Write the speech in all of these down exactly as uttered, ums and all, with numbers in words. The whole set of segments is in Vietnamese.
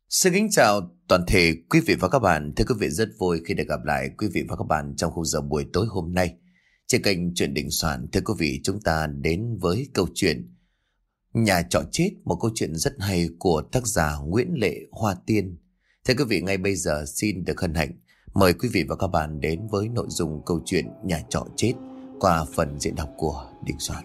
Xin kính chào toàn thể quý vị và các bạn. Thưa quý vị, rất vui khi được gặp lại quý vị và các bạn trong khung giờ buổi tối hôm nay trên kênh Chuyện Đình Soạn. Thưa quý vị, chúng ta đến với câu chuyện Nhà Trọ Chết, một câu chuyện rất hay của tác giả Nguyễn Lệ Hoa Tiên. Thưa quý vị, ngay bây giờ xin được hân hạnh mời quý vị và các bạn đến với nội dung câu chuyện Nhà Trọ Chết qua phần diễn đọc của Đình Soạn.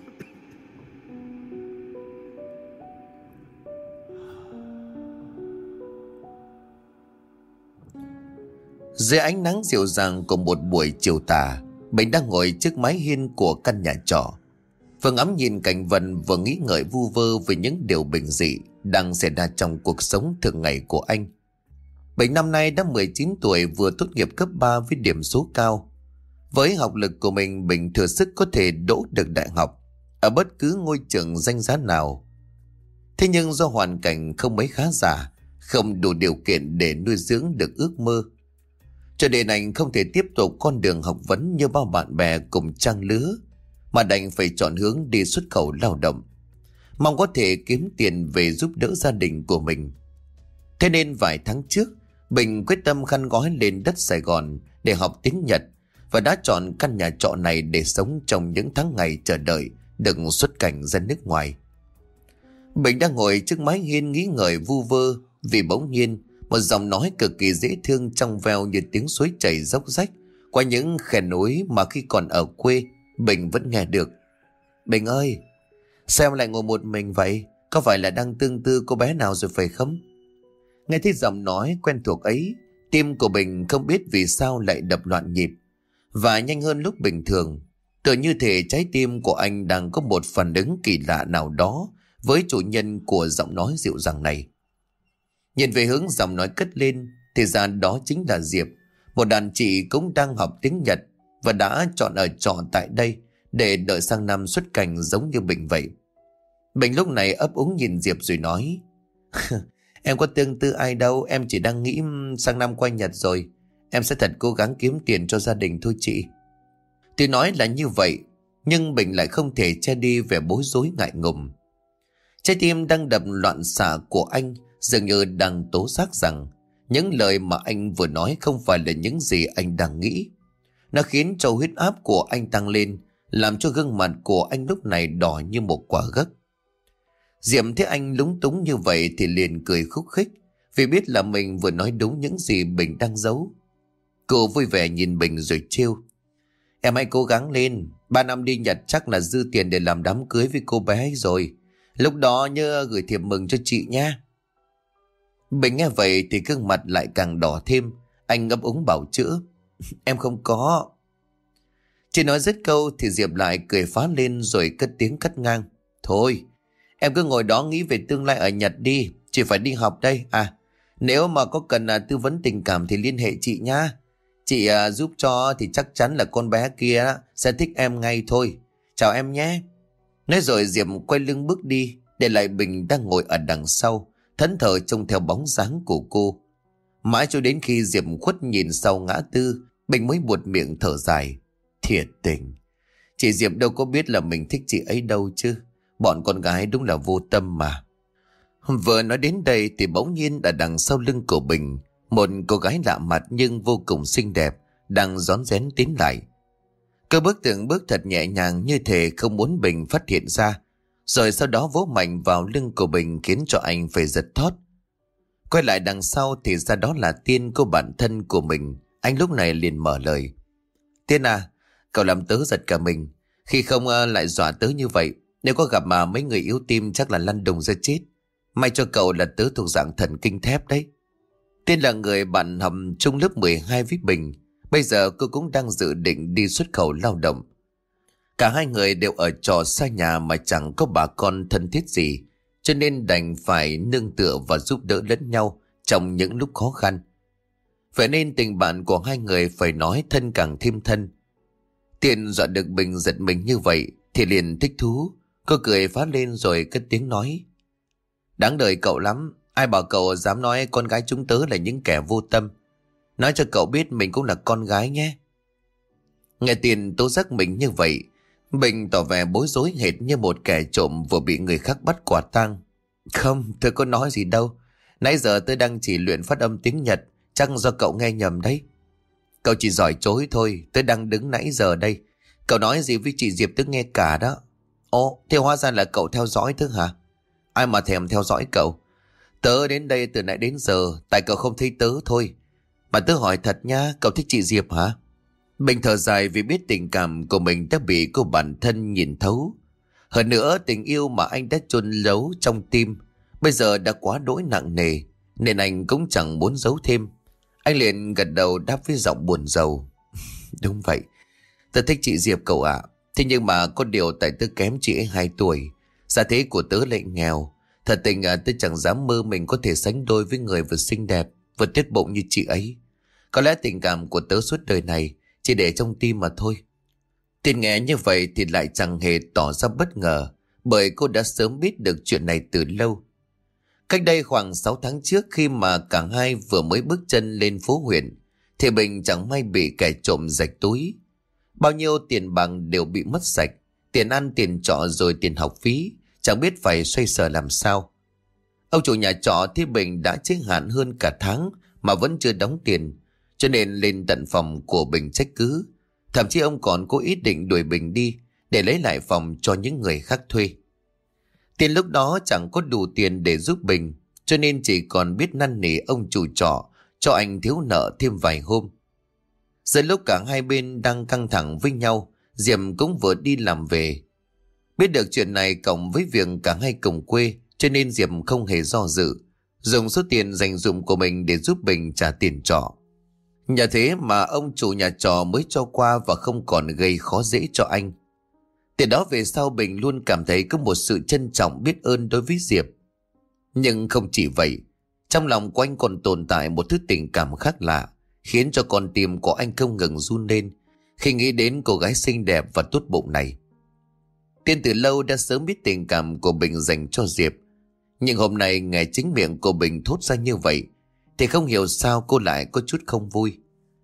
Dưới ánh nắng dịu dàng của một buổi chiều tà, Bình đang ngồi trước mái hiên của căn nhà trọ, vừa ngắm nhìn cảnh vật vừa nghĩ ngợi vu vơ về những điều bình dị đang xảy ra trong cuộc sống thường ngày của anh. Bình năm nay đã mười chín tuổi, vừa tốt nghiệp cấp ba với điểm số cao. Với học lực của mình, Bình thừa sức có thể đỗ được đại học ở bất cứ ngôi trường danh giá nào. Thế nhưng do hoàn cảnh không mấy khá giả, không đủ điều kiện để nuôi dưỡng được ước mơ, cho nên anh không thể tiếp tục con đường học vấn như bao bạn bè cùng trang lứa, mà đành phải chọn hướng đi xuất khẩu lao động, mong có thể kiếm tiền về giúp đỡ gia đình của mình. Thế nên vài tháng trước, Bình quyết tâm khăn gói lên đất Sài Gòn để học tiếng Nhật, và đã chọn căn nhà trọ này để sống trong những tháng ngày chờ đợi được xuất cảnh ra nước ngoài. Bình đang ngồi trước mái hiên nghĩ ngợi vu vơ, vì bỗng nhiên một giọng nói cực kỳ dễ thương trong veo như tiếng suối chảy róc rách qua những khe núi mà khi còn ở quê Bình vẫn nghe được. Bình ơi, sao em lại ngồi một mình vậy? Có phải là đang tương tư cô bé nào rồi phải không? Nghe thấy giọng nói quen thuộc ấy, tim của Bình không biết vì sao lại đập loạn nhịp, và nhanh hơn lúc bình thường. Tựa như thể trái tim của anh đang có một phản ứng kỳ lạ nào đó với chủ nhân của giọng nói dịu dàng này. Nhìn về hướng giọng nói cất lên thì ra đó chính là Diệp, một đàn chị cũng đang học tiếng Nhật và đã chọn ở trọ tại đây để đợi sang năm xuất cảnh giống như Bình vậy. Bình lúc này ấp úng nhìn Diệp rồi nói: Em có tương tư ai đâu, em chỉ đang nghĩ sang năm qua Nhật rồi em sẽ thật cố gắng kiếm tiền cho gia đình thôi chị. Tuy nói là như vậy, nhưng Bình lại không thể che đi vẻ bối rối ngại ngùng. Trái tim đang đập loạn xạ của anh dường như đang tố giác rằng những lời mà anh vừa nói không phải là những gì anh đang nghĩ. Nó khiến cho huyết áp của anh tăng lên, làm cho gương mặt của anh lúc này đỏ như một quả gấc. Diệm thấy anh lúng túng như vậy thì liền cười khúc khích, vì biết là mình vừa nói đúng những gì Bình đang giấu. Cô vui vẻ nhìn Bình rồi trêu: Em hãy cố gắng lên, ba năm đi Nhật chắc là dư tiền để làm đám cưới với cô bé ấy rồi. Lúc đó nhớ gửi thiệp mừng cho chị nha. Bình nghe vậy thì gương mặt lại càng đỏ thêm. Anh ngập úng bảo chữa: Em không có. Chỉ nói dứt câu thì Diệp lại cười phá lên rồi cất tiếng cắt ngang: Thôi, em cứ ngồi đó nghĩ về tương lai ở Nhật đi, chị phải đi học đây. À, nếu mà có cần à, tư vấn tình cảm thì liên hệ chị nha. Chị à, giúp cho thì chắc chắn là con bé kia sẽ thích em ngay thôi. Chào em nhé. Nói rồi Diệp quay lưng bước đi, để lại Bình đang ngồi ở đằng sau, thẫn thờ trông theo bóng dáng của cô. Mãi cho đến khi Diệp khuất nhìn sau ngã tư, Bình mới buột miệng thở dài: Thiệt tình, chị Diệp đâu có biết là mình thích chị ấy đâu chứ. Bọn con gái đúng là vô tâm mà. Vừa nói đến đây thì bỗng nhiên ở đằng sau lưng của Bình, một cô gái lạ mặt nhưng vô cùng xinh đẹp đang rón rén tiến lại. Cô bước từng bước thật nhẹ nhàng, như thể không muốn Bình phát hiện ra, rồi sau đó vỗ mạnh vào lưng của Bình khiến cho anh phải giật thót. Quay lại đằng sau thì ra đó là Tiên, cô bạn thân của mình. Anh lúc này liền mở lời: Tiên à, cậu làm tớ giật cả mình, khi không lại dọa tớ như vậy. Nếu có gặp mà mấy người yếu tim chắc là lăn đùng ra chết. May cho cậu là tớ thuộc dạng thần kinh thép đấy. Tiên là người bạn học chung lớp mười hai với Bình. Bây giờ cô cũng đang dự định đi xuất khẩu lao động. Cả hai người đều ở trọ xa nhà mà chẳng có bà con thân thiết gì, cho nên đành phải nương tựa và giúp đỡ lẫn nhau trong những lúc khó khăn. Vậy nên tình bạn của hai người phải nói thân càng thêm thân. Tiên dọa được Bình giật mình như vậy thì liền thích thú. Cô cười phá lên rồi cất tiếng nói: Đáng đời cậu lắm. Ai bảo cậu dám nói con gái chúng tớ là những kẻ vô tâm. Nói cho cậu biết mình cũng là con gái nhé. Nghe Tiên tố giác mình như vậy, Bình tỏ vẻ bối rối hệt như một kẻ trộm vừa bị người khác bắt quả tang. Không, tôi có nói gì đâu. Nãy giờ tớ đang chỉ luyện phát âm tiếng Nhật, chắc do cậu nghe nhầm đấy. Cậu chỉ giỏi chối thôi, tớ đang đứng nãy giờ đây. Cậu nói gì với chị Diệp tớ nghe cả đó. Ồ, thế hóa ra là cậu theo dõi tớ hả? Ai mà thèm theo dõi cậu. Tớ đến đây từ nãy đến giờ, tại cậu không thấy tớ thôi. Mà tớ hỏi thật nha, cậu thích chị Diệp hả? Bình thở dài vì biết tình cảm của mình đã bị cô bản thân nhìn thấu. Hơn nữa tình yêu mà anh đã chôn giấu trong tim bây giờ đã quá đỗi nặng nề, nên anh cũng chẳng muốn giấu thêm. Anh liền gật đầu đáp với giọng buồn rầu. Đúng vậy, tớ thích chị Diệp cậu ạ. Thế nhưng mà có điều tại tớ kém chị ấy hai tuổi, gia thế của tớ lại nghèo. Thật tình à, tớ chẳng dám mơ mình có thể sánh đôi với người vừa xinh đẹp vừa tuyết bụng như chị ấy. Có lẽ tình cảm của tớ suốt đời này chỉ để trong tim mà thôi. Tiên nghe như vậy thì lại chẳng hề tỏ ra bất ngờ, bởi cô đã sớm biết được chuyện này từ lâu. Cách đây khoảng sáu tháng trước, khi mà cả hai vừa mới bước chân lên phố huyện, thì Bình chẳng may bị kẻ trộm rạch túi. Bao nhiêu tiền bạc đều bị mất sạch, tiền ăn tiền trọ rồi tiền học phí, chẳng biết phải xoay sở làm sao. Ông chủ nhà trọ thấy Bình đã chết hạn hơn cả tháng mà vẫn chưa đóng tiền, cho nên lên tận phòng của Bình trách cứ. Thậm chí ông còn có ý định đuổi Bình đi để lấy lại phòng cho những người khác thuê. Tiền lúc đó chẳng có đủ tiền để giúp Bình, cho nên chỉ còn biết năn nỉ ông chủ trọ cho anh thiếu nợ thêm vài hôm. Giờ lúc cả hai bên đang căng thẳng với nhau, Diệp cũng vừa đi làm về. Biết được chuyện này cộng với việc cả hai cùng quê, cho nên Diệp không hề do dự, dùng số tiền dành dụm của mình để giúp Bình trả tiền trọ. Nhờ thế mà ông chủ nhà trọ mới cho qua và không còn gây khó dễ cho anh. Từ đó về sau Bình luôn cảm thấy có một sự trân trọng biết ơn đối với Diệp. Nhưng không chỉ vậy, trong lòng của anh còn tồn tại một thứ tình cảm khác lạ, khiến cho con tim của anh không ngừng run lên khi nghĩ đến cô gái xinh đẹp và tốt bụng này. Tiên từ lâu đã sớm biết tình cảm của Bình dành cho Diệp, nhưng hôm nay nghe chính miệng của Bình thốt ra như vậy thì không hiểu sao cô lại có chút không vui.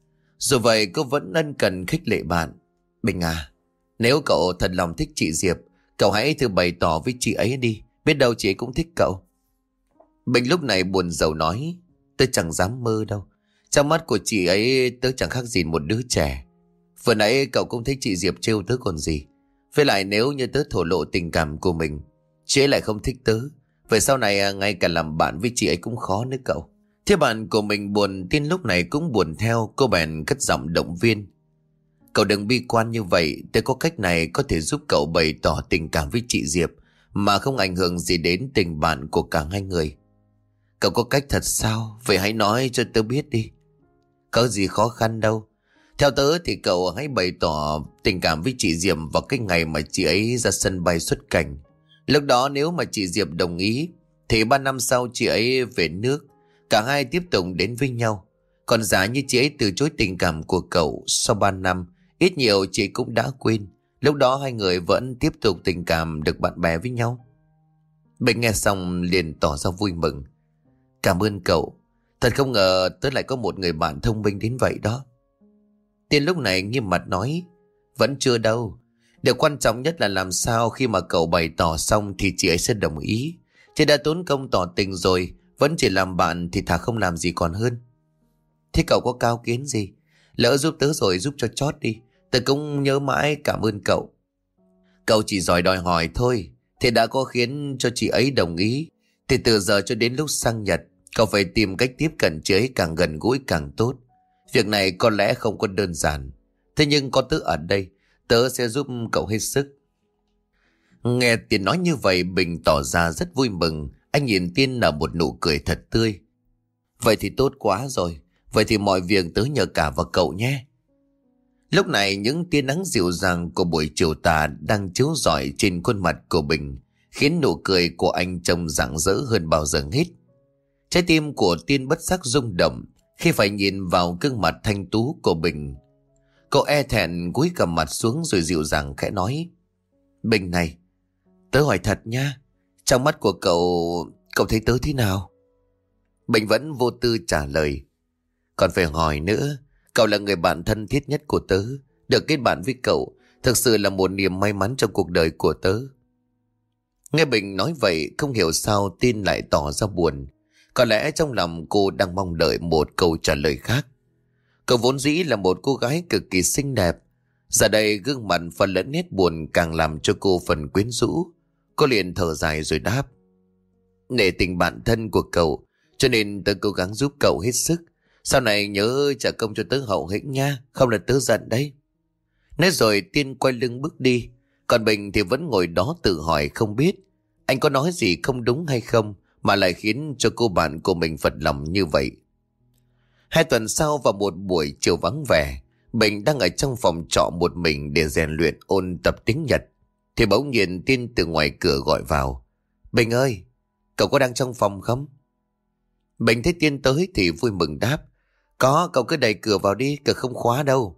Dù vậy cô vẫn ân cần khích lệ bạn. Bình à, nếu cậu thật lòng thích chị Diệp, cậu hãy thử bày tỏ với chị ấy đi, biết đâu chị ấy cũng thích cậu. Bình lúc này buồn rầu nói, tớ chẳng dám mơ đâu. Trong mắt của chị ấy tớ chẳng khác gì một đứa trẻ. Vừa nãy cậu cũng thấy chị Diệp trêu tớ còn gì. Với lại nếu như tớ thổ lộ tình cảm của mình, chị ấy lại không thích tớ, vậy sau này ngay cả làm bạn với chị ấy cũng khó nữa cậu. Thế bạn của mình buồn, Tiên lúc này cũng buồn theo. Cô bèn cất giọng động viên. Cậu đừng bi quan như vậy, tớ có cách này có thể giúp cậu bày tỏ tình cảm với chị Diệp mà không ảnh hưởng gì đến tình bạn của cả hai người. Cậu có cách thật sao? Vậy hãy nói cho tớ biết đi. Có gì khó khăn đâu. Theo tớ thì cậu hãy bày tỏ tình cảm với chị Diệp vào cái ngày mà chị ấy ra sân bay xuất cảnh. Lúc đó nếu mà chị Diệp đồng ý thì ba năm sau chị ấy về nước, cả hai tiếp tục đến với nhau. Còn giả như chị ấy từ chối tình cảm của cậu, sau ba năm, ít nhiều chị cũng đã quên. Lúc đó hai người vẫn tiếp tục tình cảm được bạn bè với nhau. Bình nghe xong liền tỏ ra vui mừng. Cảm ơn cậu. Thật không ngờ tớ lại có một người bạn thông minh đến vậy đó. Tiên lúc này nghiêm mặt nói, vẫn chưa đâu. Điều quan trọng nhất là làm sao khi mà cậu bày tỏ xong thì chị ấy sẽ đồng ý. Chị đã tốn công tỏ tình rồi, vẫn chỉ làm bạn thì thà không làm gì còn hơn. Thế cậu có cao kiến gì? Lỡ giúp tớ rồi giúp cho chót đi. Tớ cũng nhớ mãi cảm ơn cậu. Cậu chỉ giỏi đòi hỏi thôi. Thế đã có khiến cho chị ấy đồng ý thì từ giờ cho đến lúc sang Nhật, cậu phải tìm cách tiếp cận chị ấy càng gần gũi càng tốt. Việc này có lẽ không có đơn giản. Thế nhưng có tớ ở đây, tớ sẽ giúp cậu hết sức. Nghe Tiên nói như vậy, Bình tỏ ra rất vui mừng. Anh nhìn Tiên nở một nụ cười thật tươi. Vậy thì tốt quá rồi. Vậy thì mọi việc tớ nhờ cả vào cậu nhé. Lúc này những tia nắng dịu dàng của buổi chiều tà đang chiếu rọi trên khuôn mặt của Bình, khiến nụ cười của anh trông rạng rỡ hơn bao giờ hết. Trái tim của Tiên bất giác rung động khi phải nhìn vào gương mặt thanh tú của Bình. Cậu e thẹn cúi gằm mặt xuống rồi dịu dàng khẽ nói, Bình này, tớ hỏi thật nha, trong mắt của cậu, cậu thấy tớ thế nào? Bình vẫn vô tư trả lời, còn phải hỏi nữa, cậu là người bạn thân thiết nhất của tớ. Được kết bạn với cậu thực sự là một niềm may mắn trong cuộc đời của tớ. Nghe Bình nói vậy, không hiểu sao Tiên lại tỏ ra buồn. Có lẽ trong lòng cô đang mong đợi một câu trả lời khác. Cậu vốn dĩ là một cô gái cực kỳ xinh đẹp. Giờ đây gương mặt phần lẫn nét buồn càng làm cho cô phần quyến rũ. Cô liền thở dài rồi đáp: Nể tình bạn thân của cậu, cho nên tớ cố gắng giúp cậu hết sức. Sau này nhớ trả công cho tớ hậu hĩnh nha, không là tớ giận đấy. Nói rồi Tiên quay lưng bước đi. Còn Bình thì vẫn ngồi đó tự hỏi không biết anh có nói gì không đúng hay không mà lại khiến cho cô bạn của mình phật lòng như vậy. Hai tuần sau, vào một buổi chiều vắng vẻ, Bình đang ở trong phòng trọ một mình để rèn luyện ôn tập tiếng Nhật, thì bỗng nhiên Tiên từ ngoài cửa gọi vào: Bình ơi, cậu có đang trong phòng không? Bình thấy Tiên tới thì vui mừng đáp: Có, cậu cứ đẩy cửa vào đi, cửa không khóa đâu.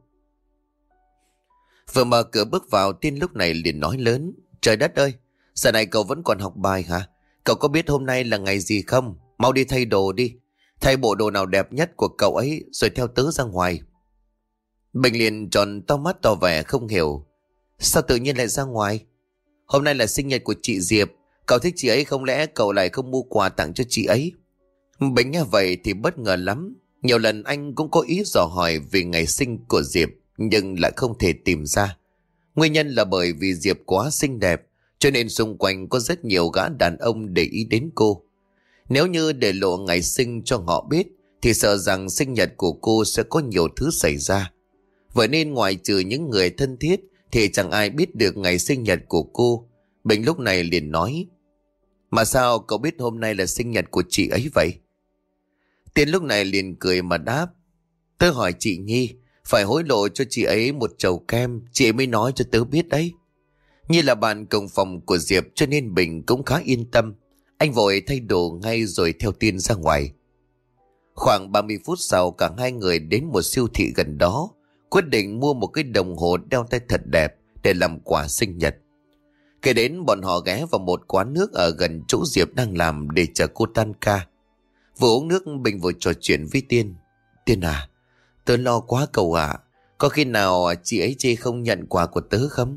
Vừa mở cửa bước vào, Tiên lúc này liền nói lớn: Trời đất ơi, giờ này cậu vẫn còn học bài hả? Cậu có biết hôm nay là ngày gì không? Mau đi thay đồ đi. Thay bộ đồ nào đẹp nhất của cậu ấy rồi theo tớ ra ngoài. Bình liền tròn to mắt tỏ vẻ không hiểu: Sao tự nhiên lại ra ngoài? Hôm nay là sinh nhật của chị Diệp. Cậu thích chị ấy, không lẽ cậu lại không mua quà tặng cho chị ấy? Bình nghe vậy thì bất ngờ lắm. Nhiều lần anh cũng có ý dò hỏi về ngày sinh của Diệp, nhưng lại không thể tìm ra. Nguyên nhân là bởi vì Diệp quá xinh đẹp, cho nên xung quanh có rất nhiều gã đàn ông để ý đến cô. Nếu như để lộ ngày sinh cho họ biết, thì sợ rằng sinh nhật của cô sẽ có nhiều thứ xảy ra. Vậy nên ngoài trừ những người thân thiết thì chẳng ai biết được ngày sinh nhật của cô. Bình lúc này liền nói: Mà sao cậu biết hôm nay là sinh nhật của chị ấy vậy? Tiên lúc này liền cười mà đáp: Tớ hỏi chị Nhi, phải hối lộ cho chị ấy một chầu kem, chị ấy mới nói cho tớ biết đấy. Như là bạn cùng phòng của Diệp cho nên Bình cũng khá yên tâm. Anh vội thay đồ ngay rồi theo Tiên ra ngoài. Khoảng ba mươi phút sau, cả hai người đến một siêu thị gần đó, quyết định mua một cái đồng hồ đeo tay thật đẹp để làm quà sinh nhật. Kể đến bọn họ ghé vào một quán nước ở gần chỗ Diệp đang làm để chờ cô tan ca. Vừa uống nước, Bình vừa trò chuyện với Tiên: Tiên à, tớ lo quá cậu ạ. Có khi nào chị ấy chê không nhận quà của tớ không?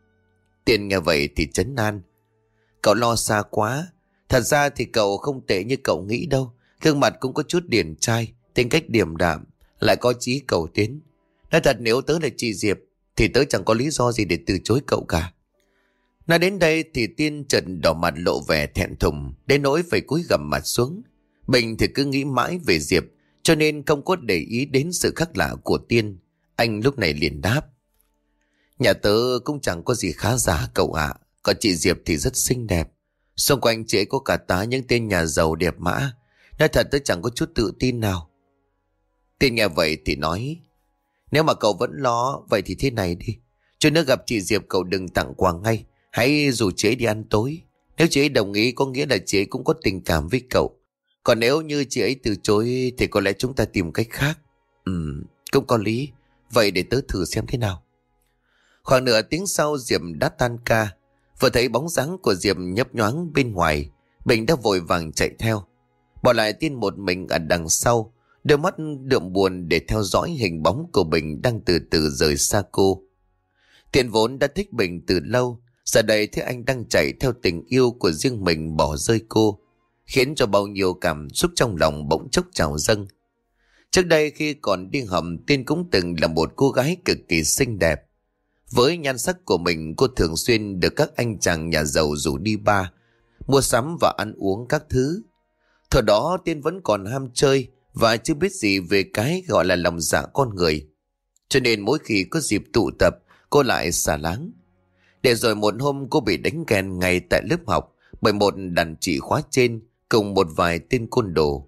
Tiên nghe vậy thì trấn an: Cậu lo xa quá. Thật ra thì cậu không tệ như cậu nghĩ đâu. Gương mặt cũng có chút điển trai, tính cách điềm đạm, lại có chí cầu tiến. Nói thật, nếu tớ là chị Diệp thì tớ chẳng có lý do gì để từ chối cậu cả. Nói đến đây thì Tiên chợt đỏ mặt lộ vẻ thẹn thùng, đến nỗi phải cúi gằm mặt xuống. Bình thì cứ nghĩ mãi về Diệp, cho nên không có để ý đến sự khác lạ của Tiên. Anh lúc này liền đáp: Nhà tớ cũng chẳng có gì khá giả cậu ạ. Còn chị Diệp thì rất xinh đẹp. Xung quanh chị ấy có cả tá những tên nhà giàu đẹp mã. Nói thật tớ chẳng có chút tự tin nào. Tiên nghe vậy thì nói: Nếu mà cậu vẫn lo, vậy thì thế này đi. Chút nữa gặp chị Diệp cậu đừng tặng quà ngay, hãy rủ chị ấy đi ăn tối. Nếu chị ấy đồng ý có nghĩa là chị ấy cũng có tình cảm với cậu. Còn nếu như chị ấy từ chối thì có lẽ chúng ta tìm cách khác. Ừ, cũng có lý. Vậy để tớ thử xem thế nào. Khoảng nửa tiếng sau, Diệp đã tan ca. Vừa thấy bóng dáng của Diệp nhấp nhoáng bên ngoài, Bình đã vội vàng chạy theo, bỏ lại Tiên một mình ở đằng sau, đôi mắt đượm buồn để theo dõi hình bóng của Bình đang từ từ rời xa cô. Tiên vốn đã thích Bình từ lâu, giờ đây thấy anh đang chạy theo tình yêu của riêng mình bỏ rơi cô, khiến cho bao nhiêu cảm xúc trong lòng bỗng chốc trào dâng. Trước đây khi còn đi học, Tiên cũng từng là một cô gái cực kỳ xinh đẹp. Với nhan sắc của mình, cô thường xuyên được các anh chàng nhà giàu rủ đi bar, mua sắm và ăn uống các thứ. Thời đó Tiên vẫn còn ham chơi và chưa biết gì về cái gọi là lòng dạ con người. Cho nên mỗi khi có dịp tụ tập, cô lại xả láng. Để rồi một hôm cô bị đánh ghen ngay tại lớp học bởi một đàn chị khóa trên cùng một vài tên côn đồ.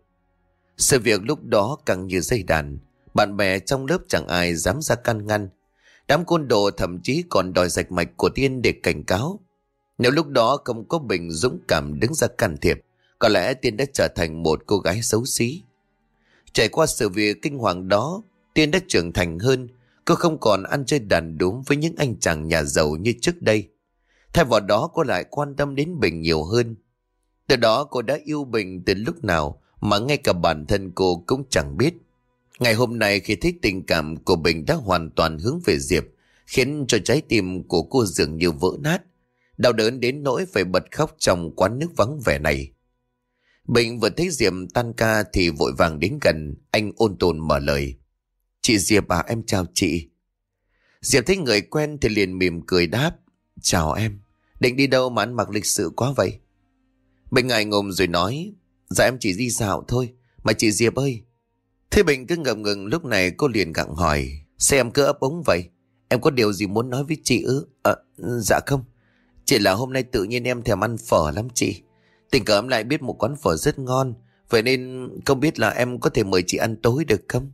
Sự việc lúc đó càng như dây đàn, bạn bè trong lớp chẳng ai dám ra can ngăn. Đám côn đồ thậm chí còn đòi rạch mạch của Tiên để cảnh cáo. Nếu lúc đó không có Bình dũng cảm đứng ra can thiệp, có lẽ Tiên đã trở thành một cô gái xấu xí. Trải qua sự việc kinh hoàng đó, Tiên đã trưởng thành hơn. Cô không còn ăn chơi đàn đúm với những anh chàng nhà giàu như trước đây. Thay vào đó cô lại quan tâm đến Bình nhiều hơn. Từ đó cô đã yêu Bình từ lúc nào mà ngay cả bản thân cô cũng chẳng biết. Ngày hôm nay khi thấy tình cảm của Bình đã hoàn toàn hướng về Diệp, khiến cho trái tim của cô dường như vỡ nát, đau đớn đến nỗi phải bật khóc trong quán nước vắng vẻ này. Bình vừa thấy Diệp tan ca thì vội vàng đến gần. Anh ôn tồn mở lời. Chị Diệp à, em chào chị. Diệp thấy người quen thì liền mỉm cười đáp. Chào em. Định đi đâu mà ăn mặc lịch sự quá vậy? Bình ngại ngùng rồi nói. Dạ em chỉ đi dạo thôi. Mà chị Diệp ơi. Thế Bình cứ ngập ngừng, lúc này cô liền gặng hỏi. Sao em cứ ấp úng vậy? Em có điều gì muốn nói với chị ư? À, dạ không. Chỉ là hôm nay tự nhiên em thèm ăn phở lắm chị. Tình cờ em lại biết một quán phở rất ngon. Vậy nên không biết là em có thể mời chị ăn tối được không?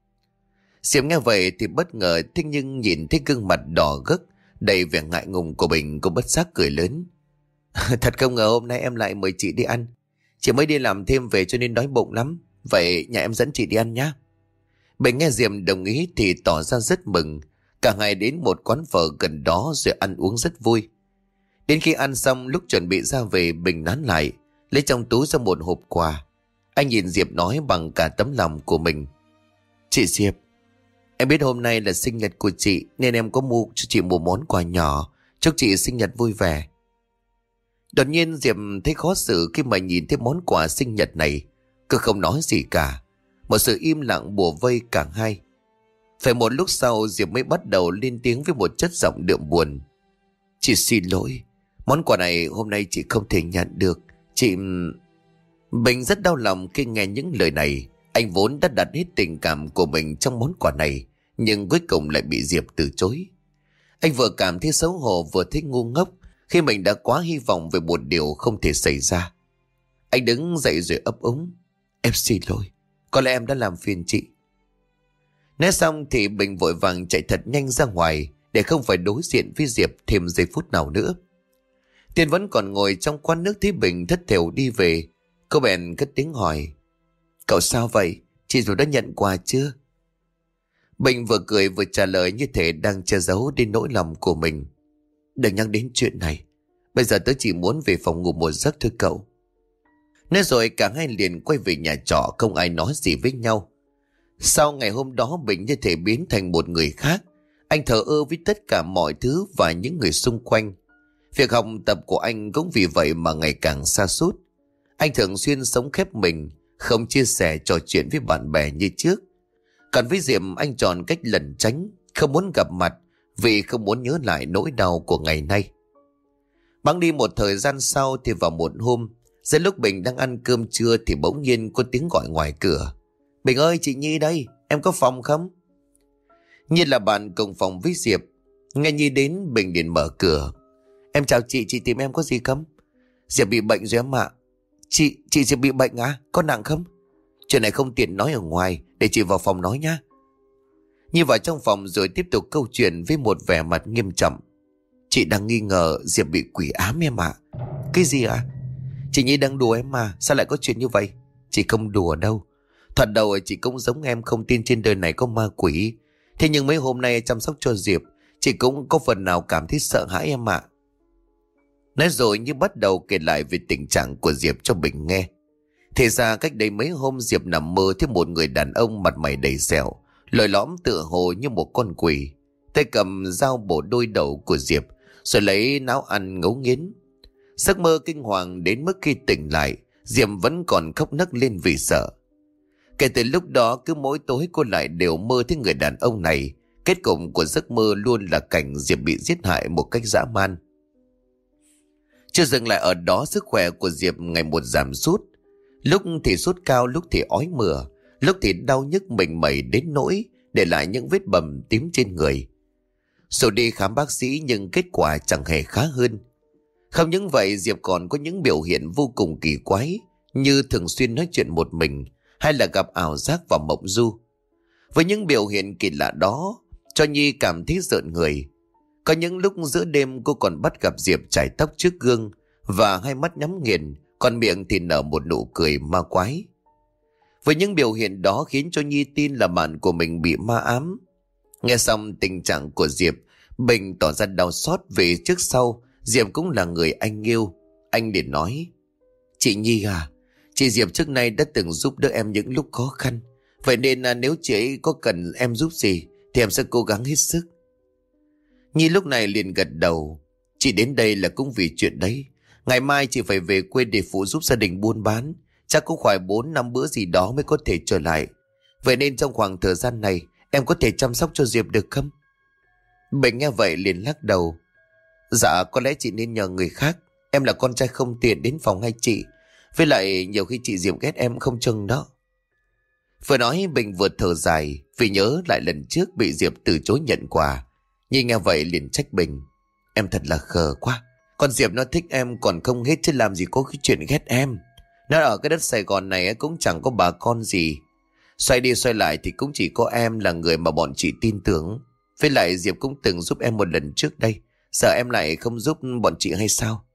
Diệp nghe vậy thì bất ngờ, thế nhưng nhìn thấy gương mặt đỏ gấc đầy vẻ ngại ngùng của Bình, cô bất giác cười lớn. Thật không ngờ hôm nay em lại mời chị đi ăn. Chị mới đi làm thêm về cho nên đói bụng lắm. Vậy nhà em dẫn chị đi ăn nhé. Bình nghe Diệp đồng ý thì tỏ ra rất mừng. Cả hai đến một quán phở gần đó rồi ăn uống rất vui. Đến khi ăn xong, lúc chuẩn bị ra về, Bình nán lại lấy trong túi ra một hộp quà. Anh nhìn Diệp nói bằng cả tấm lòng của mình. Chị Diệp, em biết hôm nay là sinh nhật của chị nên em có mua cho chị một món quà nhỏ. Chúc chị sinh nhật vui vẻ. Đột nhiên Diệp thấy khó xử khi mà nhìn thấy món quà sinh nhật này. Cô không nói gì cả. Một sự im lặng bủa vây cả hai. Phải một lúc sau Diệp mới bắt đầu lên tiếng với một chất giọng đượm buồn. Chị xin lỗi. Món quà này hôm nay chị không thể nhận được. Chị... Bình rất đau lòng khi nghe những lời này. Anh vốn đã đặt hết tình cảm của mình trong món quà này, nhưng cuối cùng lại bị Diệp từ chối. Anh vừa cảm thấy xấu hổ vừa thấy ngu ngốc khi mình đã quá hy vọng về một điều không thể xảy ra. Anh đứng dậy rồi ấp úng. Em xin lỗi. Có lẽ em đã làm phiền chị. Nói xong thì Bình vội vàng chạy thật nhanh ra ngoài để không phải đối diện với Diệp thêm giây phút nào nữa. Tiên vẫn còn ngồi trong quán nước thấy Bình thất thểu đi về. Cô bèn cất tiếng hỏi. Cậu sao vậy? Chị dù đã nhận quà chưa? Bình vừa cười vừa trả lời như thể đang che giấu đi nỗi lòng của mình. Đừng nhắc đến chuyện này. Bây giờ tớ chỉ muốn về phòng ngủ một giấc thôi cậu. Nói rồi cả hai liền quay về nhà trọ, không ai nói gì với nhau. Sau ngày hôm đó Bình như thể biến thành một người khác. Anh thờ ơ với tất cả mọi thứ và những người xung quanh. Việc học tập của anh cũng vì vậy mà ngày càng sa sút. Anh thường xuyên sống khép mình, không chia sẻ trò chuyện với bạn bè như trước. Còn với Diệp anh chọn cách lẩn tránh, không muốn gặp mặt vì không muốn nhớ lại nỗi đau của ngày nay. Bẵng đi một thời gian sau thì vào một hôm, giữa lúc Bình đang ăn cơm trưa thì bỗng nhiên có tiếng gọi ngoài cửa. Bình ơi, chị Nhi đây, em có phòng không? Nhi là bạn cùng phòng với Diệp. Nghe Nhi đến, Bình liền mở cửa. Em chào chị, chị tìm em có gì không? Diệp bị bệnh rồi em ạ. Chị, chị Diệp bị bệnh à? Có nặng không? Chuyện này không tiện nói ở ngoài, để chị vào phòng nói nhá. Nhi vào trong phòng rồi tiếp tục câu chuyện với một vẻ mặt nghiêm trọng. Chị đang nghi ngờ Diệp bị quỷ ám em ạ. Cái gì ạ? À? Chị Nhi đang đùa em mà, sao lại có chuyện như vậy? Chị không đùa đâu. Thật đầu chị cũng giống em, không tin trên đời này có ma quỷ. Thế nhưng mấy hôm nay chăm sóc cho Diệp, chị cũng có phần nào cảm thấy sợ hãi em ạ. Nói rồi như bắt đầu kể lại về tình trạng của Diệp cho Bình nghe. Thì ra cách đây mấy hôm Diệp nằm mơ thấy một người đàn ông mặt mày đầy sẹo, lồi lõm tựa hồ như một con quỷ, tay cầm dao bổ đôi đầu của Diệp rồi lấy náo ăn ngấu nghiến. Giấc mơ kinh hoàng đến mức khi tỉnh lại Diệp vẫn còn khóc nấc lên vì sợ. Kể từ lúc đó cứ mỗi tối cô lại đều mơ thấy người đàn ông này. Kết cục của giấc mơ luôn là cảnh Diệp bị giết hại một cách dã man. Chưa dừng lại ở đó, sức khỏe của Diệp ngày một giảm sút. Lúc thì sốt cao, lúc thì ói mửa, lúc thì đau nhức mình mẩy đến nỗi để lại những vết bầm tím trên người. Rồi đi khám bác sĩ nhưng kết quả chẳng hề khá hơn. Không những vậy, Diệp còn có những biểu hiện vô cùng kỳ quái, như thường xuyên nói chuyện một mình hay là gặp ảo giác và mộng du. Với những biểu hiện kỳ lạ đó, cho Nhi cảm thấy rợn người. Có những lúc giữa đêm cô còn bắt gặp Diệp chải tóc trước gương và hai mắt nhắm nghiền, còn miệng thì nở một nụ cười ma quái. Với những biểu hiện đó khiến cho Nhi tin là bạn của mình bị ma ám. Nghe xong tình trạng của Diệp, Bình tỏ ra đau xót vì trước sau Diệp cũng là người anh yêu. Anh liền nói: Chị Nhi à, chị Diệp trước nay đã từng giúp đỡ em những lúc khó khăn. Vậy nên à, nếu chị ấy có cần em giúp gì thì em sẽ cố gắng hết sức. Nhi lúc này liền gật đầu. Chị đến đây là cũng vì chuyện đấy. Ngày mai chị phải về quê để phụ giúp gia đình buôn bán. Chắc cũng khoảng bốn năm bữa gì đó mới có thể trở lại. Vậy nên trong khoảng thời gian này em có thể chăm sóc cho Diệp được không? Bình nghe vậy liền lắc đầu. Dạ có lẽ chị nên nhờ người khác. Em là con trai không tiện đến phòng hay chị. Với lại nhiều khi chị Diệp ghét em không chừng đó. Vừa nói Bình vừa thở dài vì nhớ lại lần trước bị Diệp từ chối nhận quà. Nhi nghe vậy liền trách Bình. Em thật là khờ quá. Con Diệp nó thích em còn không hết chứ làm gì có cái chuyện ghét em. Nó ở cái đất Sài Gòn này cũng chẳng có bà con gì. Xoay đi xoay lại thì cũng chỉ có em là người mà bọn chị tin tưởng. Với lại Diệp cũng từng giúp em một lần trước đây. Sợ em lại không giúp bọn chị hay sao?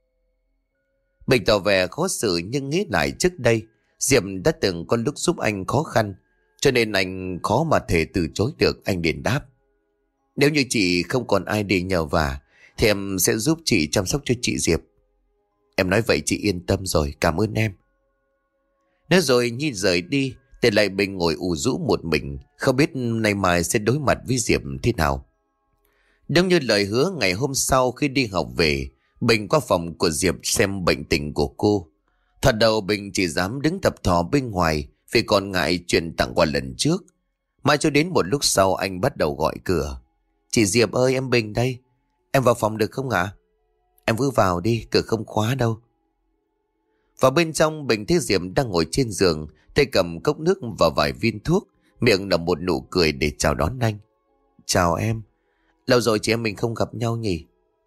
Bình tỏ vẻ khó xử nhưng nghĩ lại trước đây Diệp đã từng có lúc giúp anh khó khăn, cho nên anh khó mà thể từ chối được. Anh liền đáp. Nếu như chị không còn ai để nhờ vả thì em sẽ giúp chị chăm sóc cho chị Diệp. Em nói vậy chị yên tâm rồi, cảm ơn em. Nói rồi Nhi rời đi, để lại Bình ngồi ù rũ một mình, không biết nay mai sẽ đối mặt với Diệp thế nào. Đúng như lời hứa, ngày hôm sau khi đi học về, Bình qua phòng của Diệp xem bệnh tình của cô. Thật đầu Bình chỉ dám đứng thập thò bên ngoài vì còn ngại chuyện tặng quà lần trước. Mãi cho đến một lúc sau anh bắt đầu gọi cửa. Chị Diệp ơi, em Bình đây. Em vào phòng được không ạ? Em cứ vào đi, cửa không khóa đâu. Vào bên trong Bình thấy Diệp đang ngồi trên giường, tay cầm cốc nước và vài viên thuốc, miệng là một nụ cười để chào đón anh. Chào em. Lâu rồi chị em mình không gặp nhau nhỉ?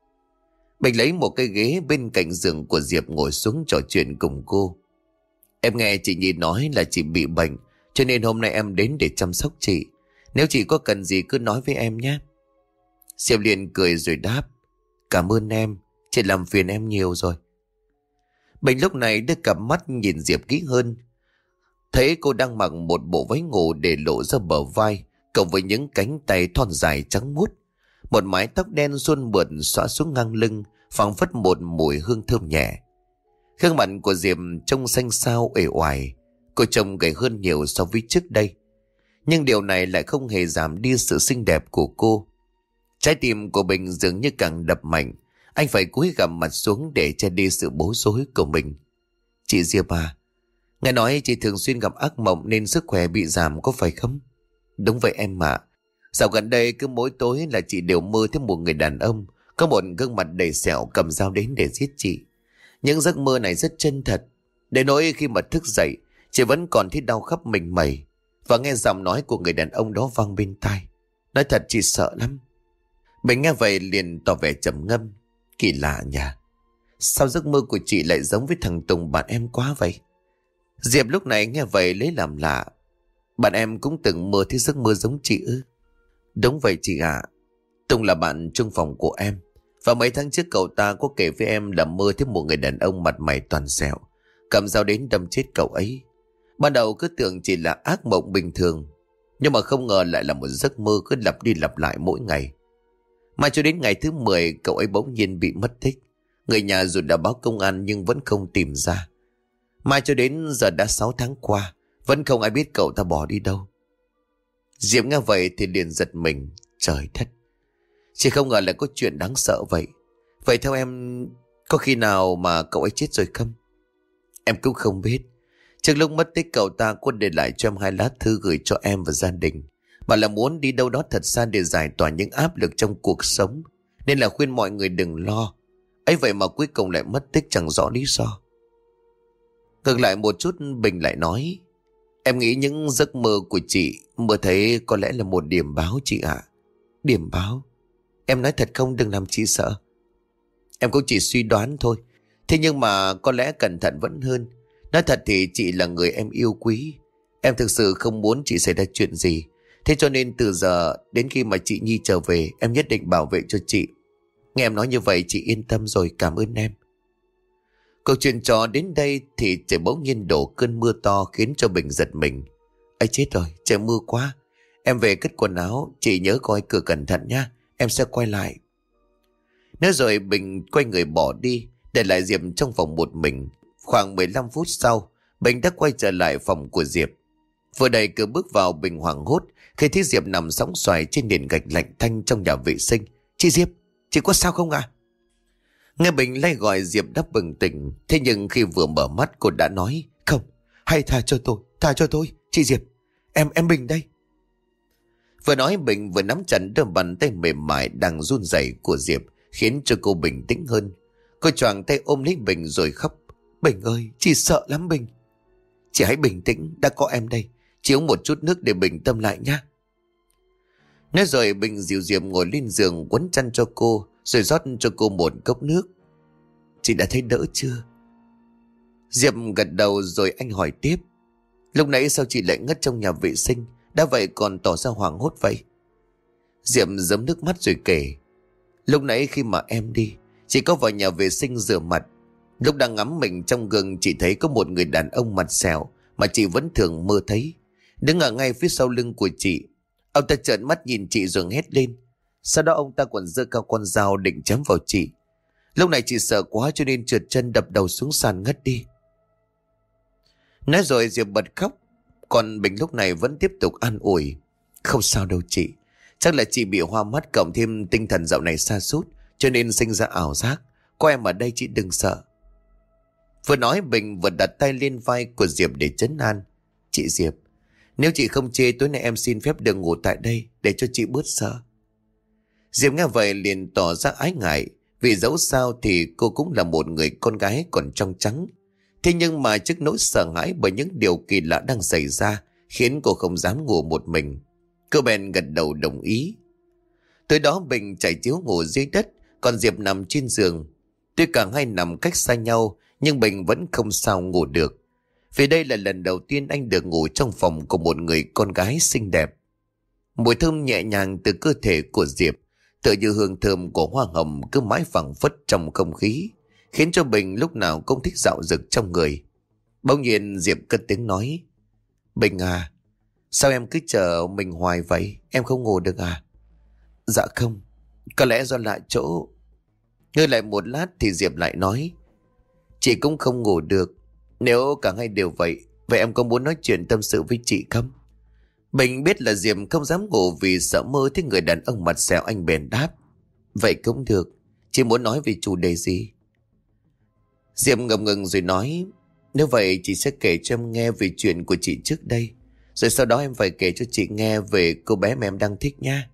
Bình lấy một cái ghế bên cạnh giường của Diệp ngồi xuống trò chuyện cùng cô. Em nghe chị Nhi nói là chị bị bệnh, cho nên hôm nay em đến để chăm sóc chị. Nếu chị có cần gì cứ nói với em nhé. Diệp liền cười rồi đáp. Cảm ơn em, chị làm phiền em nhiều rồi. Bình lúc này đưa cặp mắt nhìn Diệp kỹ hơn. Thấy cô đang mặc một bộ váy ngủ để lộ ra bờ vai, cộng với những cánh tay thon dài trắng muốt. Một mái tóc đen suôn mượt xõa xuống ngang lưng, phảng phất một mùi hương thơm nhẹ. Gương mặt của Diệp trông xanh xao uể oải, cô trông gầy hơn nhiều so với trước đây. Nhưng điều này lại không hề giảm đi sự xinh đẹp của cô. Trái tim của Bình dường như càng đập mạnh. Anh phải cúi gằm mặt xuống để che đi sự bối rối của mình. Chị Diệp à, nghe nói chị thường xuyên gặp ác mộng nên sức khỏe bị giảm có phải không? Đúng vậy em ạ. Dạo gần đây cứ mỗi tối là chị đều mơ thấy một người đàn ông có một gương mặt đầy sẹo cầm dao đến để giết chị. Những giấc mơ này rất chân thật. Đến nỗi khi mà thức dậy, chị vẫn còn thấy đau khắp mình mẩy và nghe giọng nói của người đàn ông đó vang bên tai. Nói thật chị sợ lắm. Bình nghe vậy liền tỏ vẻ trầm ngâm. Kỳ lạ nhỉ? Sao giấc mơ của chị lại giống với thằng Tùng bạn em quá vậy? Diệp lúc này nghe vậy lấy làm lạ. Bạn em cũng từng mơ thấy giấc mơ giống chị ư? Đúng vậy chị ạ. À. Tùng là bạn chung phòng của em. Và mấy tháng trước cậu ta có kể với em là mơ thấy một người đàn ông mặt mày toàn sẹo, cầm dao đến đâm chết cậu ấy. Ban đầu cứ tưởng chỉ là ác mộng bình thường, nhưng mà không ngờ lại là một giấc mơ cứ lặp đi lặp lại mỗi ngày. Mà cho đến ngày thứ mười cậu ấy bỗng nhiên bị mất tích. Người nhà dù đã báo công an nhưng vẫn không tìm ra. Mai cho đến giờ đã sáu tháng qua, vẫn không ai biết cậu ta bỏ đi đâu. Diệp nghe vậy thì liền giật mình. Trời đất, chị không ngờ lại có chuyện đáng sợ vậy. Vậy theo em, có khi nào mà cậu ấy chết rồi không? Em cũng không biết. Trước lúc mất tích cậu ta có để lại cho em hai lá thư gửi cho em và gia đình. Mà là muốn đi đâu đó thật xa để giải tỏa những áp lực trong cuộc sống, nên là khuyên mọi người đừng lo. Ấy vậy mà cuối cùng lại mất tích chẳng rõ lý do. Ngược lại một chút Bình lại nói. Em nghĩ những giấc mơ của chị mơ thấy có lẽ là một điểm báo chị ạ. À. Điểm báo? Em nói thật không, đừng làm chị sợ. Em cũng chỉ suy đoán thôi. Thế nhưng mà có lẽ cẩn thận vẫn hơn. Nói thật thì chị là người em yêu quý. Em thực sự không muốn chị xảy ra chuyện gì. Thế cho nên từ giờ đến khi mà chị Nhi trở về, em nhất định bảo vệ cho chị. Nghe em nói như vậy chị yên tâm rồi, cảm ơn em. Câu chuyện trò đến đây thì trời bỗng nhiên đổ cơn mưa to khiến cho Bình giật mình. Ấy chết rồi, trời mưa quá. Em về cất quần áo, chị nhớ coi cửa cẩn thận nha, em sẽ quay lại. Nói rồi Bình quay người bỏ đi, để lại Diệp trong phòng một mình. Khoảng mười lăm phút sau, Bình đã quay trở lại phòng của Diệp. Vừa đẩy cửa bước vào, Bình hoảng hốt khi thấy Diệp nằm sóng xoài trên nền gạch lạnh tanh trong nhà vệ sinh. Chị Diệp, chị có sao không à? Nghe Bình lay gọi Diệp đáp bừng tỉnh. Thế nhưng khi vừa mở mắt cô đã nói. Không, Hãy tha cho tôi, tha cho tôi, chị Diệp. Em, em Bình đây. Vừa nói Bình vừa nắm chặt đôi bàn tay mềm mại đang run rẩy của Diệp, khiến cho cô bình tĩnh hơn. Cô choàng tay ôm lấy Bình rồi khóc. Bình ơi, chị sợ lắm Bình. Chị hãy bình tĩnh, đã có em đây. Chị uống một chút nước để bình tâm lại nhé. Nói rồi Bình dịu Diệp ngồi lên giường quấn chăn cho cô, rồi rót cho cô một cốc nước. Chị đã thấy đỡ chưa? Diệp gật đầu rồi anh hỏi tiếp. Lúc nãy sao chị lại ngất trong nhà vệ sinh, đã vậy còn tỏ ra hoảng hốt vậy? Diệp giấm nước mắt rồi kể. Lúc nãy khi mà em đi, chị có vào nhà vệ sinh rửa mặt. Lúc đang ngắm mình trong gương, chị thấy có một người đàn ông mặt sẹo mà chị vẫn thường mơ thấy, đứng ở ngay phía sau lưng của chị. Ông ta trợn mắt nhìn chị rồi hét lên. Sau đó ông ta còn giơ cao con dao định chém vào chị. Lúc này chị sợ quá cho nên trượt chân đập đầu xuống sàn ngất đi. Nói rồi Diệp bật khóc. Còn Bình lúc này vẫn tiếp tục an ủi. Không sao đâu chị, chắc là chị bị hoa mắt cộng thêm tinh thần dạo này sa sút cho nên sinh ra ảo giác. Có em ở đây chị đừng sợ. Vừa nói Bình vừa đặt tay lên vai của Diệp để trấn an. Chị Diệp, nếu chị không chê tối nay em xin phép được ngủ tại đây để cho chị bớt sợ. Diệp nghe vậy liền tỏ ra ái ngại, vì dẫu sao thì cô cũng là một người con gái còn trong trắng. Thế nhưng mà trước nỗi sợ hãi bởi những điều kỳ lạ đang xảy ra khiến cô không dám ngủ một mình. Cô bèn gật đầu đồng ý. Tới đó Bình trải chiếu ngủ dưới đất, còn Diệp nằm trên giường. Tuy cả hai nằm cách xa nhau nhưng Bình vẫn không sao ngủ được, vì đây là lần đầu tiên anh được ngủ trong phòng của một người con gái xinh đẹp. Mùi thơm nhẹ nhàng từ cơ thể của Diệp, tựa như hương thơm của hoa hồng cứ mãi phảng phất trong không khí, khiến cho Bình lúc nào cũng thích dạo dực trong người. Bỗng nhiên Diệp cất tiếng nói. Bình à, sao em cứ chờ mình hoài vậy, em không ngủ được à? Dạ không, có lẽ do lạ chỗ. Ngơi lại một lát thì Diệp lại nói. Chị cũng không ngủ được. Nếu cả hai đều vậy, vậy em có muốn nói chuyện tâm sự với chị không? Bình biết là Diệp không dám ngủ vì sợ mơ thấy người đàn ông mặt sẹo, anh bèn đáp. Vậy cũng được, chị muốn nói về chủ đề gì? Diệp ngập ngừng rồi nói. Nếu vậy chị sẽ kể cho em nghe về chuyện của chị trước đây, rồi sau đó em phải kể cho chị nghe về cô bé mà em đang thích nha.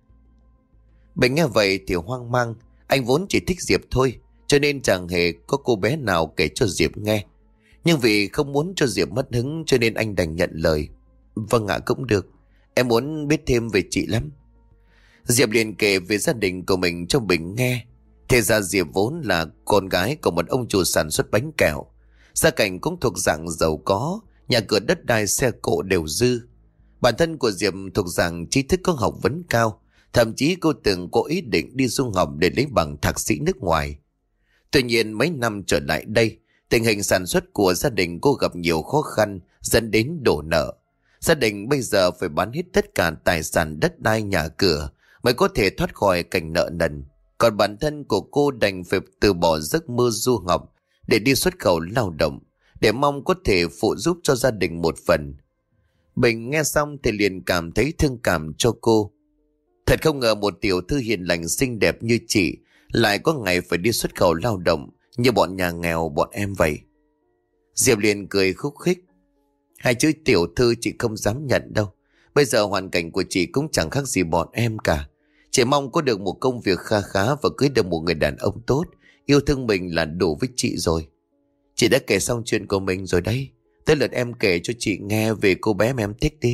Bình nghe vậy thì hoang mang. Anh vốn chỉ thích Diệp thôi, cho nên chẳng hề có cô bé nào kể cho Diệp nghe. Nhưng vì không muốn cho Diệp mất hứng cho nên anh đành nhận lời. Vâng ạ, cũng được, em muốn biết thêm về chị lắm. Diệp liền kể về gia đình của mình cho Bình nghe. Thế ra Diệp vốn là con gái của một ông chủ sản xuất bánh kẹo. Gia cảnh cũng thuộc dạng giàu có, nhà cửa đất đai xe cộ đều dư. Bản thân của Diệp thuộc dạng trí thức có học vấn cao, thậm chí cô từng có ý định đi du học để lấy bằng thạc sĩ nước ngoài. Tuy nhiên mấy năm trở lại đây, tình hình sản xuất của gia đình cô gặp nhiều khó khăn dẫn đến đổ nợ. Gia đình bây giờ phải bán hết tất cả tài sản đất đai nhà cửa mới có thể thoát khỏi cảnh nợ nần. Còn bản thân của cô đành phải từ bỏ giấc mơ du học để đi xuất khẩu lao động, để mong có thể phụ giúp cho gia đình một phần. Bình nghe xong thì liền cảm thấy thương cảm cho cô. Thật không ngờ một tiểu thư hiền lành xinh đẹp như chị lại có ngày phải đi xuất khẩu lao động như bọn nhà nghèo bọn em vậy. Diệp liền cười khúc khích. Hai chữ tiểu thư chị không dám nhận đâu. Bây giờ hoàn cảnh của chị cũng chẳng khác gì bọn em cả. Chỉ mong có được một công việc kha khá và cưới được một người đàn ông tốt, yêu thương mình là đủ với chị rồi. Chị đã kể xong chuyện của mình rồi đấy. Tới lượt em kể cho chị nghe về cô bé mà em thích đi.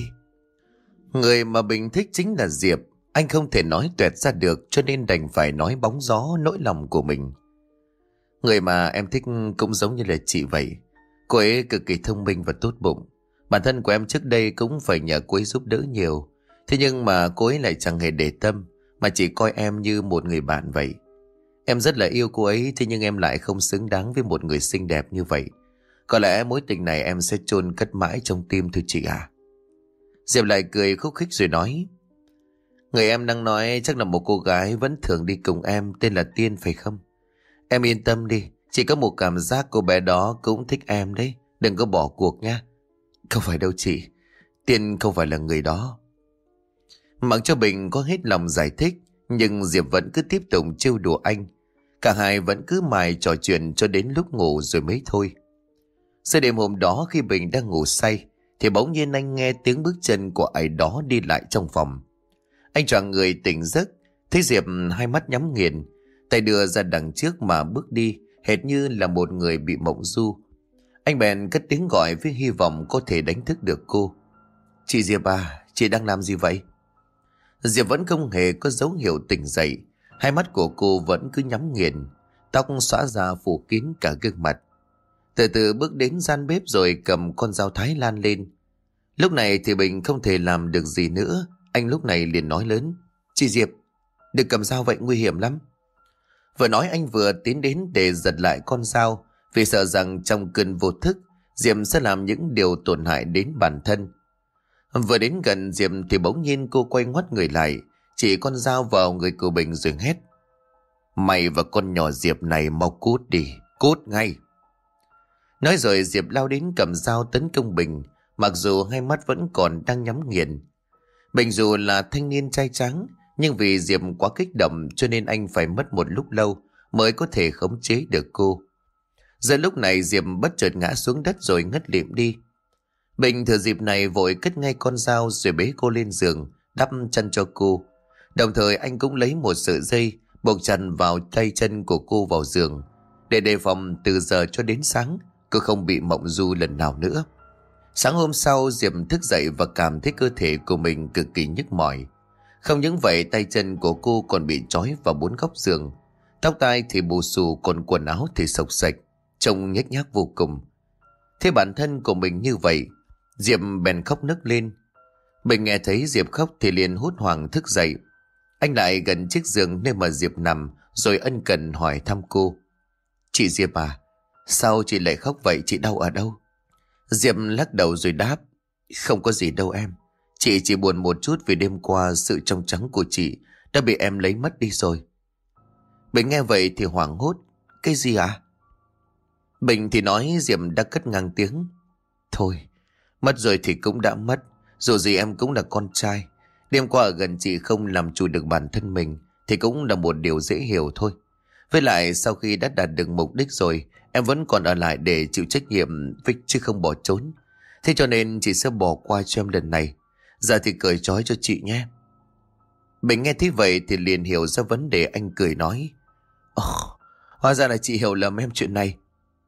Người mà Bình thích chính là Diệp. Anh không thể nói tuẹt ra được cho nên đành phải nói bóng gió nỗi lòng của mình. Người mà em thích cũng giống như là chị vậy. Cô ấy cực kỳ thông minh và tốt bụng. Bản thân của em trước đây cũng phải nhờ cô ấy giúp đỡ nhiều. Thế nhưng mà cô ấy lại chẳng hề để tâm, mà chỉ coi em như một người bạn vậy. Em rất là yêu cô ấy, thế nhưng em lại không xứng đáng với một người xinh đẹp như vậy. Có lẽ mối tình này em sẽ chôn cất mãi trong tim thôi chị à. Diệp lại cười khúc khích rồi nói. Người em đang nói chắc là một cô gái vẫn thường đi cùng em, tên là Tiên phải không? Em yên tâm đi, chỉ có một cảm giác cô bé đó cũng thích em đấy. Đừng có bỏ cuộc nha. Không phải đâu chị, Tiên không phải là người đó. Mặc cho Bình có hết lòng giải thích, nhưng Diệp vẫn cứ tiếp tục trêu đùa anh. Cả hai vẫn cứ mải trò chuyện cho đến lúc ngủ rồi mới thôi. Sau đêm hôm đó khi Bình đang ngủ say thì bỗng nhiên anh nghe tiếng bước chân của ai đó đi lại trong phòng. Anh choàng người tỉnh giấc, thấy Diệp hai mắt nhắm nghiền, tay đưa ra đằng trước mà bước đi, hệt như là một người bị mộng du. Anh bèn cất tiếng gọi với hy vọng có thể đánh thức được cô. Chị Diệp à, chị đang làm gì vậy? Diệp vẫn không hề có dấu hiệu tỉnh dậy. Hai mắt của cô vẫn cứ nhắm nghiền, tóc xõa ra phủ kín cả gương mặt. Từ từ bước đến gian bếp rồi cầm con dao Thái Lan lên. Lúc này thì Bình không thể làm được gì nữa. Anh lúc này liền nói lớn: Chị Diệp, đừng cầm dao vậy, nguy hiểm lắm. Vừa nói anh vừa tiến đến để giật lại con dao, vì sợ rằng trong cơn vô thức Diệp sẽ làm những điều tổn hại đến bản thân. Vừa đến gần Diệp thì bỗng nhiên cô quay ngoắt người lại, chỉ con dao vào người của Bình rồi hét: Mày và con nhỏ Diệp này mau cút đi, cút ngay. Nói rồi Diệp lao đến cầm dao tấn công Bình, mặc dù hai mắt vẫn còn đang nhắm nghiền. Bình dù là thanh niên trai trắng, nhưng vì Diệp quá kích động cho nên anh phải mất một lúc lâu mới có thể khống chế được cô. Giờ lúc này Diệp bất chợt ngã xuống đất rồi ngất lịm đi. Bình thừa dịp này vội cất ngay con dao rồi bế cô lên giường, đắp chân cho cô. Đồng thời anh cũng lấy một sợi dây buộc chặt vào tay chân của cô vào giường, để đề phòng từ giờ cho đến sáng cô không bị mộng du lần nào nữa. Sáng hôm sau Diệp thức dậy và cảm thấy cơ thể của mình cực kỳ nhức mỏi. Không những vậy, tay chân của cô còn bị trói vào bốn góc giường, tóc tai thì bù xù, còn quần áo thì xộc xệch, trông nhếch nhác vô cùng. Thế bản thân của mình như vậy, Diệp bèn khóc nức lên. Bình nghe thấy Diệp khóc thì liền hốt hoảng thức dậy. Anh lại gần chiếc giường nơi mà Diệp nằm rồi ân cần hỏi thăm cô: Chị Diệp à, sao chị lại khóc vậy, chị đau ở đâu? Diệp lắc đầu rồi đáp: Không có gì đâu em, chị chỉ buồn một chút vì đêm qua sự trong trắng của chị đã bị em lấy mất đi rồi. Bình nghe vậy thì hoảng hốt: Cái gì à? Bình thì nói Diệp đã cất ngang tiếng: Thôi, mất rồi thì cũng đã mất, dù gì em cũng là con trai. Đêm qua ở gần chị không làm chủ được bản thân mình thì cũng là một điều dễ hiểu thôi. Với lại sau khi đã đạt được mục đích rồi, em vẫn còn ở lại để chịu trách nhiệm với chứ không bỏ trốn. Thế cho nên chị sẽ bỏ qua cho em lần này. Giờ thì cởi trói cho chị nhé. Bình nghe thấy vậy thì liền hiểu ra vấn đề, anh cười nói: Ồ, hóa ra là chị hiểu lầm em chuyện này.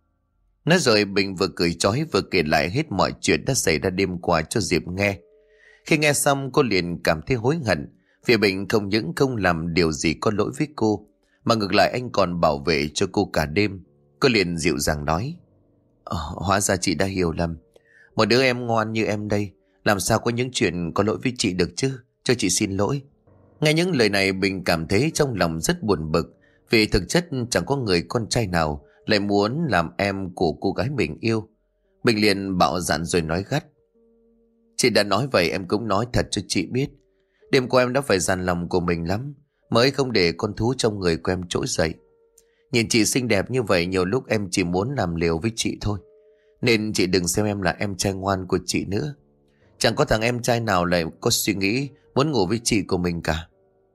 Nói rồi Bình vừa cởi trói vừa kể lại hết mọi chuyện đã xảy ra đêm qua cho Diệp nghe. Khi nghe xong cô liền cảm thấy hối hận, vì Bình không những không làm điều gì có lỗi với cô, mà ngược lại anh còn bảo vệ cho cô cả đêm. Cô liền dịu dàng nói: Ờ, hóa ra chị đã hiểu lầm. Một đứa em ngoan như em đây, làm sao có những chuyện có lỗi với chị được chứ, cho chị xin lỗi. Nghe những lời này Bình cảm thấy trong lòng rất buồn bực, vì thực chất chẳng có người con trai nào lại muốn làm em của cô gái mình yêu. Bình liền bạo dạn rồi nói gắt: Chị đã nói vậy em cũng nói thật cho chị biết. Đêm qua em đã phải dằn lòng của mình lắm mới không để con thú trong người của em trỗi dậy. Nhìn chị xinh đẹp như vậy, nhiều lúc em chỉ muốn làm liều với chị thôi. Nên chị đừng xem em là em trai ngoan của chị nữa. Chẳng có thằng em trai nào lại có suy nghĩ muốn ngủ với chị của mình cả.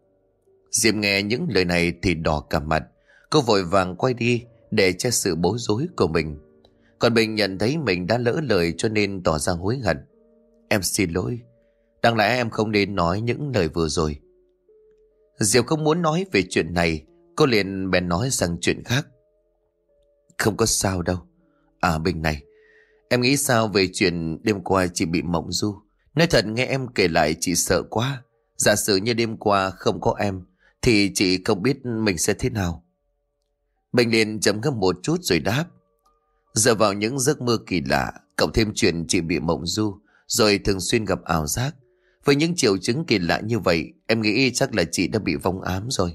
Diệp nghe những lời này thì đỏ cả mặt. Cô vội vàng quay đi để che sự bối rối của mình. Còn Bình nhận thấy mình đã lỡ lời cho nên tỏ ra hối hận: Em xin lỗi, đáng lẽ em không nên nói những lời vừa rồi. Diệp không muốn nói về chuyện này. Cô liền bèn nói sang chuyện khác: Không có sao đâu. À Bình này, em nghĩ sao về chuyện đêm qua chị bị mộng du? Nói thật nghe em kể lại chị sợ quá. Giả sử như đêm qua không có em thì chị không biết mình sẽ thế nào. Bình liền chấm ngâm một chút rồi đáp: Giờ vào những giấc mơ kỳ lạ, cộng thêm chuyện chị bị mộng du, rồi thường xuyên gặp ảo giác, với những triệu chứng kỳ lạ như vậy, em nghĩ chắc là chị đã bị vong ám rồi.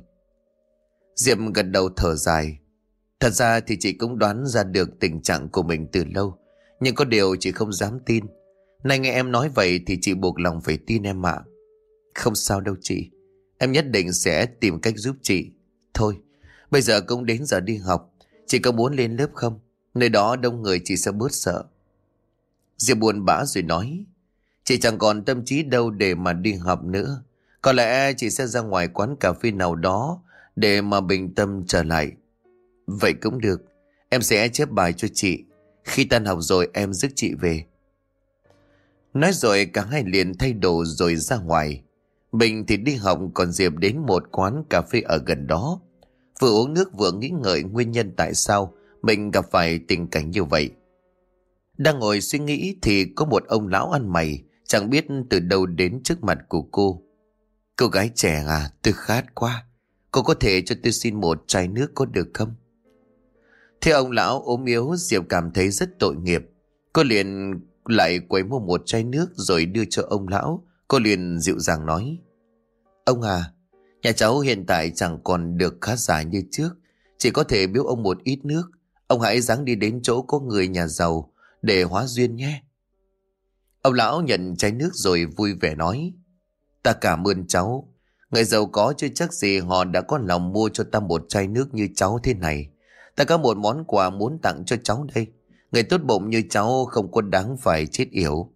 Diệp gật đầu thở dài. Thật ra thì chị cũng đoán ra được tình trạng của mình từ lâu, nhưng có điều chị không dám tin. Nay nghe em nói vậy thì chị buộc lòng phải tin em ạ. Không sao đâu chị, em nhất định sẽ tìm cách giúp chị. Thôi, bây giờ cũng đến giờ đi học, chị có muốn lên lớp không? Nơi đó đông người chị sẽ bớt sợ. Diệp buồn bã rồi nói: Chị chẳng còn tâm trí đâu để mà đi học nữa. Có lẽ chị sẽ ra ngoài quán cà phê nào đó để mà bình tâm trở lại. Vậy cũng được, em sẽ chép bài cho chị. Khi tan học rồi em rước chị về. Nói rồi cả hai liền thay đồ rồi ra ngoài. Bình thì đi học, còn Diệp đến một quán cà phê ở gần đó. Vừa uống nước vừa nghĩ ngợi nguyên nhân tại sao mình gặp phải tình cảnh như vậy. Đang ngồi suy nghĩ thì có một ông lão ăn mày chẳng biết từ đâu đến trước mặt của cô. Cô gái trẻ à, tôi khát quá. Cô có thể cho tôi xin một chai nước có được không? Thế ông lão ốm yếu, Diệp cảm thấy rất tội nghiệp. Cô liền lại quay mua một chai nước rồi đưa cho ông lão. Cô liền dịu dàng nói: Ông à, nhà cháu hiện tại chẳng còn được khá giả như trước, chỉ có thể biếu ông một ít nước. Ông hãy ráng đi đến chỗ có người nhà giàu để hóa duyên nhé. Ông lão nhận chai nước rồi vui vẻ nói: Ta cảm ơn cháu. Người giàu có chứ chắc gì họ đã có lòng mua cho ta một chai nước như cháu thế này. Ta có một món quà muốn tặng cho cháu đây. Người tốt bụng như cháu không có đáng phải chết yểu.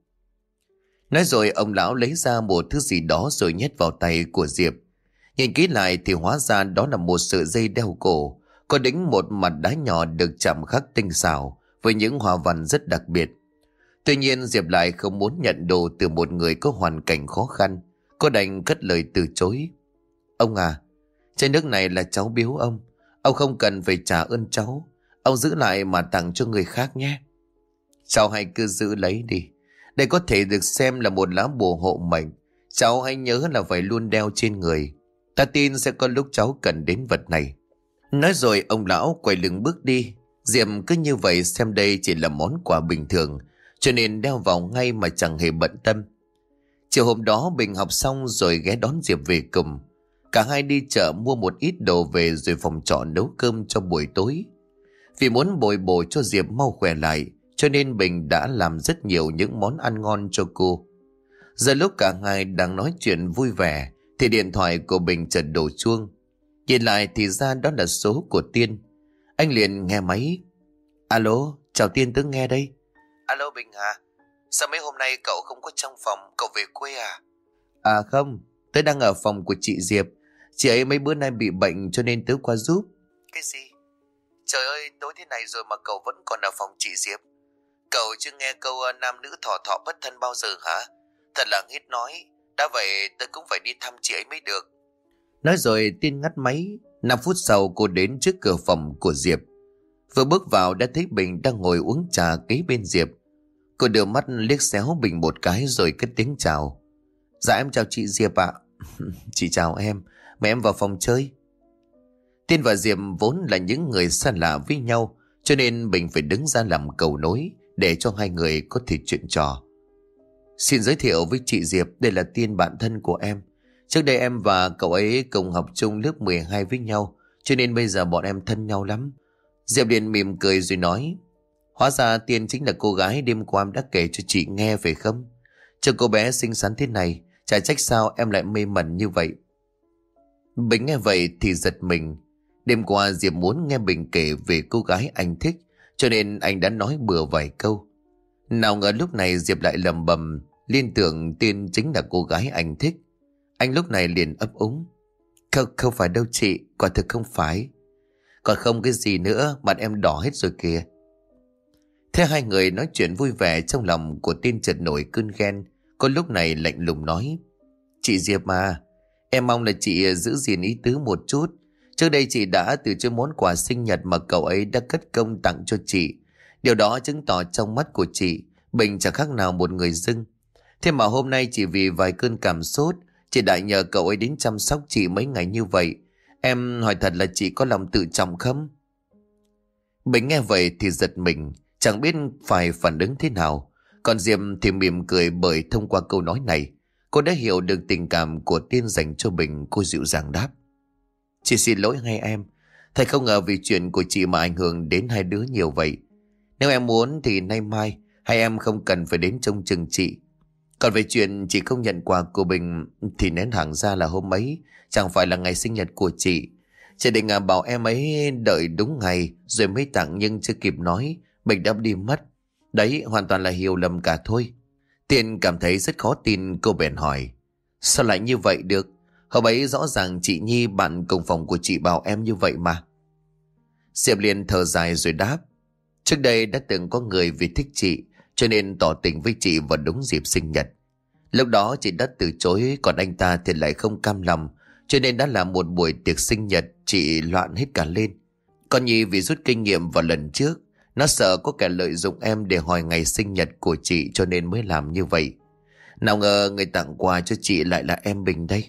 Nói rồi ông lão lấy ra một thứ gì đó rồi nhét vào tay của Diệp. Nhìn kỹ lại thì hóa ra đó là một sợi dây đeo cổ, có đính một mặt đá nhỏ được chạm khắc tinh xảo với những hoa văn rất đặc biệt. Tuy nhiên Diệp lại không muốn nhận đồ từ một người có hoàn cảnh khó khăn. Cô đành cất lời từ chối: Ông à, chai nước này là cháu biếu ông. Ông không cần phải trả ơn cháu. Ông giữ lại mà tặng cho người khác nhé. Cháu hãy cứ giữ lấy đi. Đây có thể được xem là một lá bùa hộ mệnh. Cháu hãy nhớ là phải luôn đeo trên người. Ta tin sẽ có lúc cháu cần đến vật này. Nói rồi ông lão quay lưng bước đi. Diệp cứ như vậy xem đây chỉ là món quà bình thường, cho nên đeo vào ngay mà chẳng hề bận tâm. Chiều hôm đó Bình học xong rồi ghé đón Diệp về cùng. Cả hai đi chợ mua một ít đồ về rồi phòng trọ nấu cơm cho buổi tối. Vì muốn bồi bổ cho Diệp mau khỏe lại, cho nên Bình đã làm rất nhiều những món ăn ngon cho cô. Giờ lúc cả hai đang nói chuyện vui vẻ thì điện thoại của Bình chợt đổ chuông. Nhìn lại thì ra đó là số của Tiên. Anh liền nghe máy. Alo, chào Tiên, tớ nghe đây. Alo Bình hả? Sao mấy hôm nay cậu không có trong phòng, cậu về quê à? À không, tớ đang ở phòng của chị Diệp. Chị ấy mấy bữa nay bị bệnh cho nên tớ qua giúp. Cái gì? Trời ơi, tối thế này rồi mà cậu vẫn còn ở phòng chị Diệp. Cậu chưa nghe câu nam nữ thọ thọ bất thân bao giờ hả? Thật là nghít nói. Đã vậy tớ cũng phải đi thăm chị ấy mới được. Nói rồi Tiên ngắt máy. Năm phút sau cô đến trước cửa phòng của Diệp. Vừa bước vào đã thấy Bình đang ngồi uống trà kế bên Diệp. Cô đưa mắt liếc xéo Bình một cái rồi cất tiếng chào. Dạ em chào chị Diệp ạ. Chị chào em. Mẹ em vào phòng chơi. Tiên và Diệp vốn là những người xa lạ với nhau, cho nên Bình phải đứng ra làm cầu nối để cho hai người có thể chuyện trò. Xin giới thiệu với chị Diệp, đây là Tiên, bạn thân của em. Trước đây em và cậu ấy cùng học chung lớp mười hai với nhau, cho nên bây giờ bọn em thân nhau lắm. Diệp liền mỉm cười rồi nói: Hóa ra Tiên chính là cô gái đêm qua em đã kể cho chị nghe phải không? Cho cô bé xinh xắn thế này, chả trách sao em lại mê mẩn như vậy. Bình nghe vậy thì giật mình. Đêm qua Diệp muốn nghe Bình kể về cô gái anh thích, cho nên anh đã nói bừa vài câu. Nào ngờ lúc này Diệp lại lầm bầm liên tưởng Tiên chính là cô gái anh thích. Anh lúc này liền ấp úng: Không, không phải đâu chị, quả thực không phải. Còn không cái gì nữa, mặt em đỏ hết rồi kìa. Thế hai người nói chuyện vui vẻ, trong lòng của Tiên chợt nổi cơn ghen. Cô lúc này lạnh lùng nói: Chị Diệp à, em mong là chị giữ gìn ý tứ một chút. Trước đây chị đã từ chối món quà sinh nhật mà cậu ấy đã cất công tặng cho chị. Điều đó chứng tỏ trong mắt của chị, Bình chẳng khác nào một người dưng. Thế mà hôm nay chỉ vì vài cơn cảm sốt, chị đã nhờ cậu ấy đến chăm sóc chị mấy ngày như vậy. Em hỏi thật là chị có lòng tự trọng không? Bình nghe vậy thì giật mình, chẳng biết phải phản ứng thế nào. Còn Diệp thì mỉm cười, bởi thông qua câu nói này cô đã hiểu được tình cảm của Tiên dành cho Bình. Cô dịu dàng đáp: Chị xin lỗi hai em. Thầy không ngờ vì chuyện của chị mà ảnh hưởng đến hai đứa nhiều vậy. Nếu em muốn thì nay mai hai em không cần phải đến trông chừng chị. Còn về chuyện chị không nhận quà của Bình thì nén hàng ra là hôm ấy chẳng phải là ngày sinh nhật của chị. Chị định à, bảo em ấy đợi đúng ngày rồi mới tặng, nhưng chưa kịp nói Bình đã đi mất. Đấy hoàn toàn là hiểu lầm cả thôi. Tiên cảm thấy rất khó tin, cô bèn hỏi: Sao lại như vậy được? Hôm ấy rõ ràng chị Nhi, bạn cùng phòng của chị, bảo em như vậy mà. Diệp liền thở dài rồi đáp: Trước đây đã từng có người vì thích chị cho nên tỏ tình với chị vào đúng dịp sinh nhật. Lúc đó chị đã từ chối, còn anh ta thì lại không cam lòng, cho nên đã làm một buổi tiệc sinh nhật, chị loạn hết cả lên. Còn Nhi vì rút kinh nghiệm vào lần trước, nó sợ có kẻ lợi dụng em để hỏi ngày sinh nhật của chị cho nên mới làm như vậy. Nào ngờ người tặng quà cho chị lại là em Bình đây.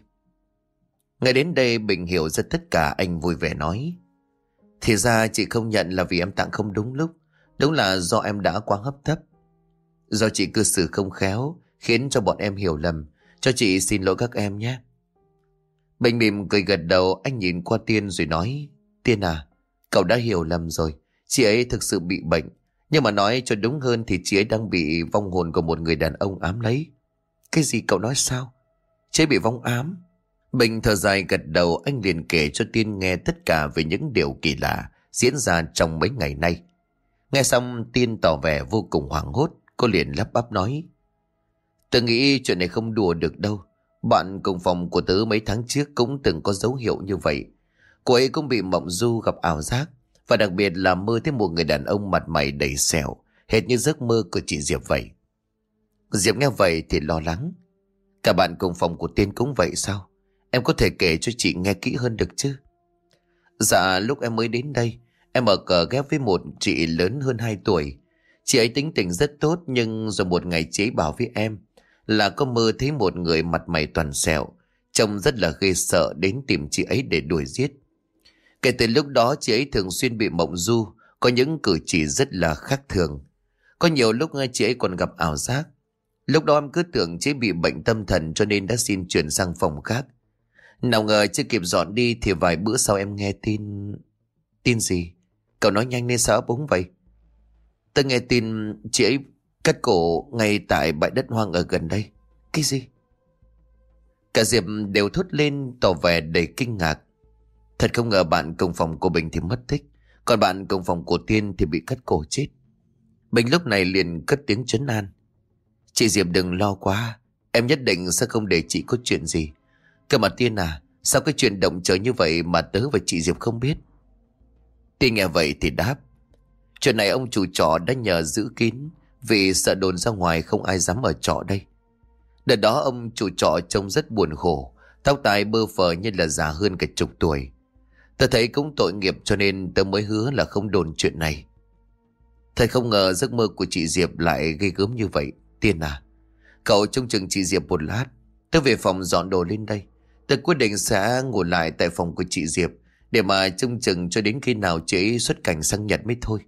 Ngay đến đây Bình hiểu ra tất cả, anh vui vẻ nói: Thì ra chị không nhận là vì em tặng không đúng lúc. Đúng là do em đã quá hấp tấp. Do chị cư xử không khéo khiến cho bọn em hiểu lầm. Cho chị xin lỗi các em nhé. Bình mỉm cười gật đầu, anh nhìn qua Tiên rồi nói: Tiên à, cậu đã hiểu lầm rồi. Chị ấy thực sự bị bệnh. Nhưng mà nói cho đúng hơn thì chị ấy đang bị vong hồn của một người đàn ông ám lấy. Cái gì cậu nói sao? Chị ấy bị vong ám? Bình thở dài gật đầu, anh liền kể cho Tiên nghe tất cả về những điều kỳ lạ diễn ra trong mấy ngày nay. Nghe xong Tiên tỏ vẻ vô cùng hoảng hốt. Cô liền lắp bắp nói: Tớ nghĩ chuyện này không đùa được đâu. Bạn cùng phòng của tớ mấy tháng trước cũng từng có dấu hiệu như vậy. Cô ấy cũng bị mộng du, gặp ảo giác, và đặc biệt là mơ thấy một người đàn ông mặt mày đầy sẹo, hệt như giấc mơ của chị Diệp vậy. Diệp nghe vậy thì lo lắng: Cả bạn cùng phòng của Tiên cũng vậy sao? Em có thể kể cho chị nghe kỹ hơn được chứ? Dạ, lúc em mới đến đây, em ở cờ ghép với một chị lớn hơn hai tuổi. Chị ấy tính tình rất tốt, nhưng rồi một ngày chị ấy bảo với em là có mơ thấy một người mặt mày toàn sẹo, trông rất là ghê sợ, đến tìm chị ấy để đuổi giết. Kể từ lúc đó chị ấy thường xuyên bị mộng du, có những cử chỉ rất là khác thường. Có nhiều lúc chị ấy còn gặp ảo giác. Lúc đó em cứ tưởng chị ấy bị bệnh tâm thần cho nên đã xin chuyển sang phòng khác. Nào ngờ chưa kịp dọn đi thì vài bữa sau em nghe tin... Tin gì? Cậu nói nhanh lên sao ấp úng vậy? Tôi nghe tin chị ấy cắt cổ ngay tại bãi đất hoang ở gần đây. Cái gì? Cả Diệp đều thốt lên tỏ vẻ đầy kinh ngạc. Thật không ngờ bạn cùng phòng của Bình thì mất tích, còn bạn cùng phòng của Tiên thì bị cắt cổ chết. Bình lúc này liền cất tiếng trấn an: Chị Diệp đừng lo quá, em nhất định sẽ không để chị có chuyện gì. Cơ mà Tiên à, sao cái chuyện động trời như vậy mà tớ và chị Diệp không biết? Tiên nghe vậy thì đáp: Chuyện này ông chủ trọ đã nhờ giữ kín, vì sợ đồn ra ngoài không ai dám ở trọ đây. Đợt đó ông chủ trọ trông rất buồn khổ, tóc tai bơ phờ như là già hơn cả chục tuổi. Tớ thấy cũng tội nghiệp cho nên tớ mới hứa là không đồn chuyện này. Thật không ngờ giấc mơ của chị Diệp lại ghê gớm như vậy. Tiên à, cậu trông chừng chị Diệp một lát, tớ về phòng dọn đồ lên đây. Tớ quyết định sẽ ngủ lại tại phòng của chị Diệp để mà trông chừng cho đến khi nào chị ấy xuất cảnh sang Nhật mới thôi.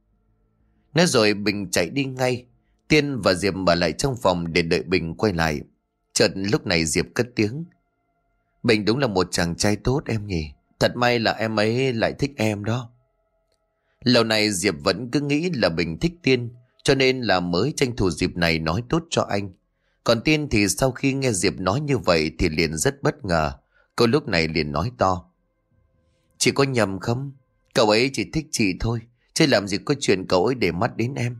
Nói rồi Bình chạy đi ngay. Tiên và Diệp ở lại trong phòng để đợi Bình quay lại. Chợt lúc này Diệp cất tiếng: Bình đúng là một chàng trai tốt em nhỉ. Thật may là em ấy lại thích em đó. Lâu nay Diệp vẫn cứ nghĩ là Bình thích Tiên, cho nên là mới tranh thủ dịp này nói tốt cho anh. Còn Tiên thì sau khi nghe Diệp nói như vậy thì liền rất bất ngờ. Cô lúc này liền nói to: Chị có nhầm không? Cậu ấy chỉ thích chị thôi, chứ làm gì có chuyện cậu ấy để mắt đến em.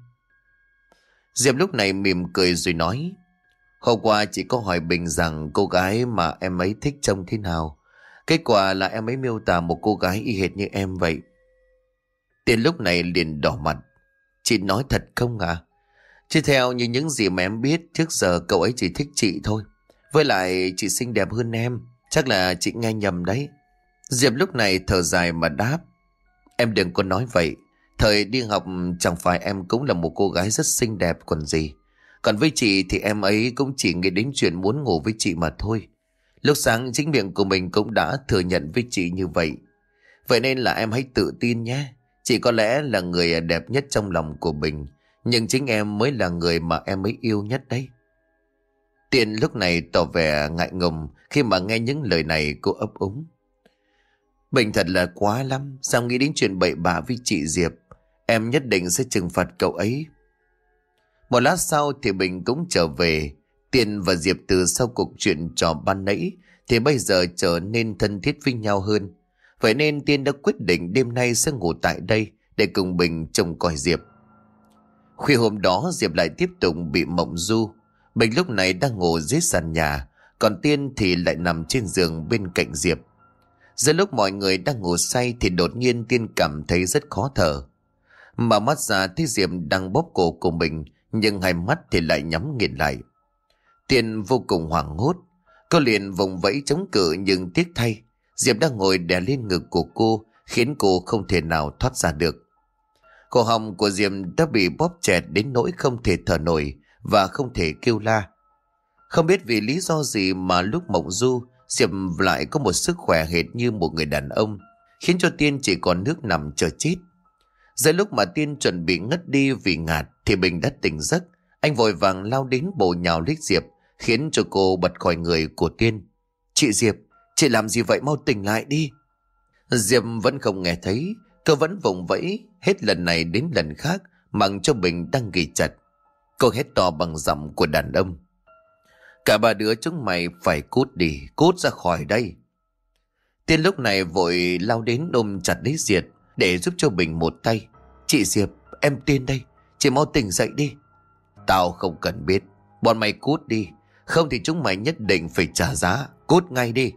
Diệp lúc này mỉm cười rồi nói: Hôm qua chị có hỏi Bình rằng cô gái mà em ấy thích trông thế nào. Kết quả là em ấy miêu tả một cô gái y hệt như em vậy. Tiên lúc này liền đỏ mặt: Chị nói thật không à? Chứ theo như những gì mà em biết, trước giờ cậu ấy chỉ thích chị thôi. Với lại chị xinh đẹp hơn em, chắc là chị nghe nhầm đấy. Diệp lúc này thở dài mà đáp: Em đừng có nói vậy. Thời đi học chẳng phải em cũng là một cô gái rất xinh đẹp còn gì. Còn với chị thì em ấy cũng chỉ nghĩ đến chuyện muốn ngủ với chị mà thôi. Lúc sáng chính miệng của mình cũng đã thừa nhận với chị như vậy. Vậy nên là em hãy tự tin nhé. Chị có lẽ là người đẹp nhất trong lòng của Bình, nhưng chính em mới là người mà em ấy yêu nhất đấy. Tiên lúc này tỏ vẻ ngại ngùng khi mà nghe những lời này. Cô ấp úng: Bình thật là quá lắm. Sao nghĩ đến chuyện bậy bạ với chị Diệp? Em nhất định sẽ trừng phạt cậu ấy. Một lát sau thì Bình cũng trở về. Tiên và Diệp từ sau cuộc chuyện trò ban nãy thì bây giờ trở nên thân thiết với nhau hơn. Vậy nên Tiên đã quyết định đêm nay sẽ ngủ tại đây để cùng Bình trông coi Diệp. Khuya hôm đó Diệp lại tiếp tục bị mộng du. Bình lúc này đang ngủ dưới sàn nhà, còn Tiên thì lại nằm trên giường bên cạnh Diệp. Giữa lúc mọi người đang ngủ say thì đột nhiên Tiên cảm thấy rất khó thở. Mở mắt ra thấy Diệp đang bóp cổ của mình, nhưng hai mắt thì lại nhắm nghiền lại. Tiên vô cùng hoảng hốt. Cô liền vùng vẫy chống cự, nhưng tiếc thay Diệp đang ngồi đè lên ngực của cô, khiến cô không thể nào thoát ra được. Cổ họng của Diệp đã bị bóp chẹt đến nỗi không thể thở nổi và không thể kêu la. Không biết vì lý do gì mà lúc mộng du, Diệp lại có một sức khỏe hệt như một người đàn ông, khiến cho Tiên chỉ còn nước nằm chờ chết. Giữa lúc mà Tiên chuẩn bị ngất đi vì ngạt thì Bình đã tỉnh giấc. Anh vội vàng lao đến bổ nhào lấy Diệp, khiến cho cô bật khỏi người của Tiên. Chị Diệp, chị làm gì vậy, mau tỉnh lại đi. Diệp vẫn không nghe thấy, cô vẫn vùng vẫy hết lần này đến lần khác, mặc cho Bình đang ghì chặt. Cô hét to bằng giọng của đàn ông: cả ba đứa chúng mày phải cút đi, cút ra khỏi đây. Tiên lúc này vội lao đến ôm chặt lấy Diệp để giúp cho Bình một tay. Chị Diệp, em Tiên đây, chị mau tỉnh dậy đi. Tao không cần biết, bọn mày cút đi, không thì chúng mày nhất định phải trả giá, cút ngay đi.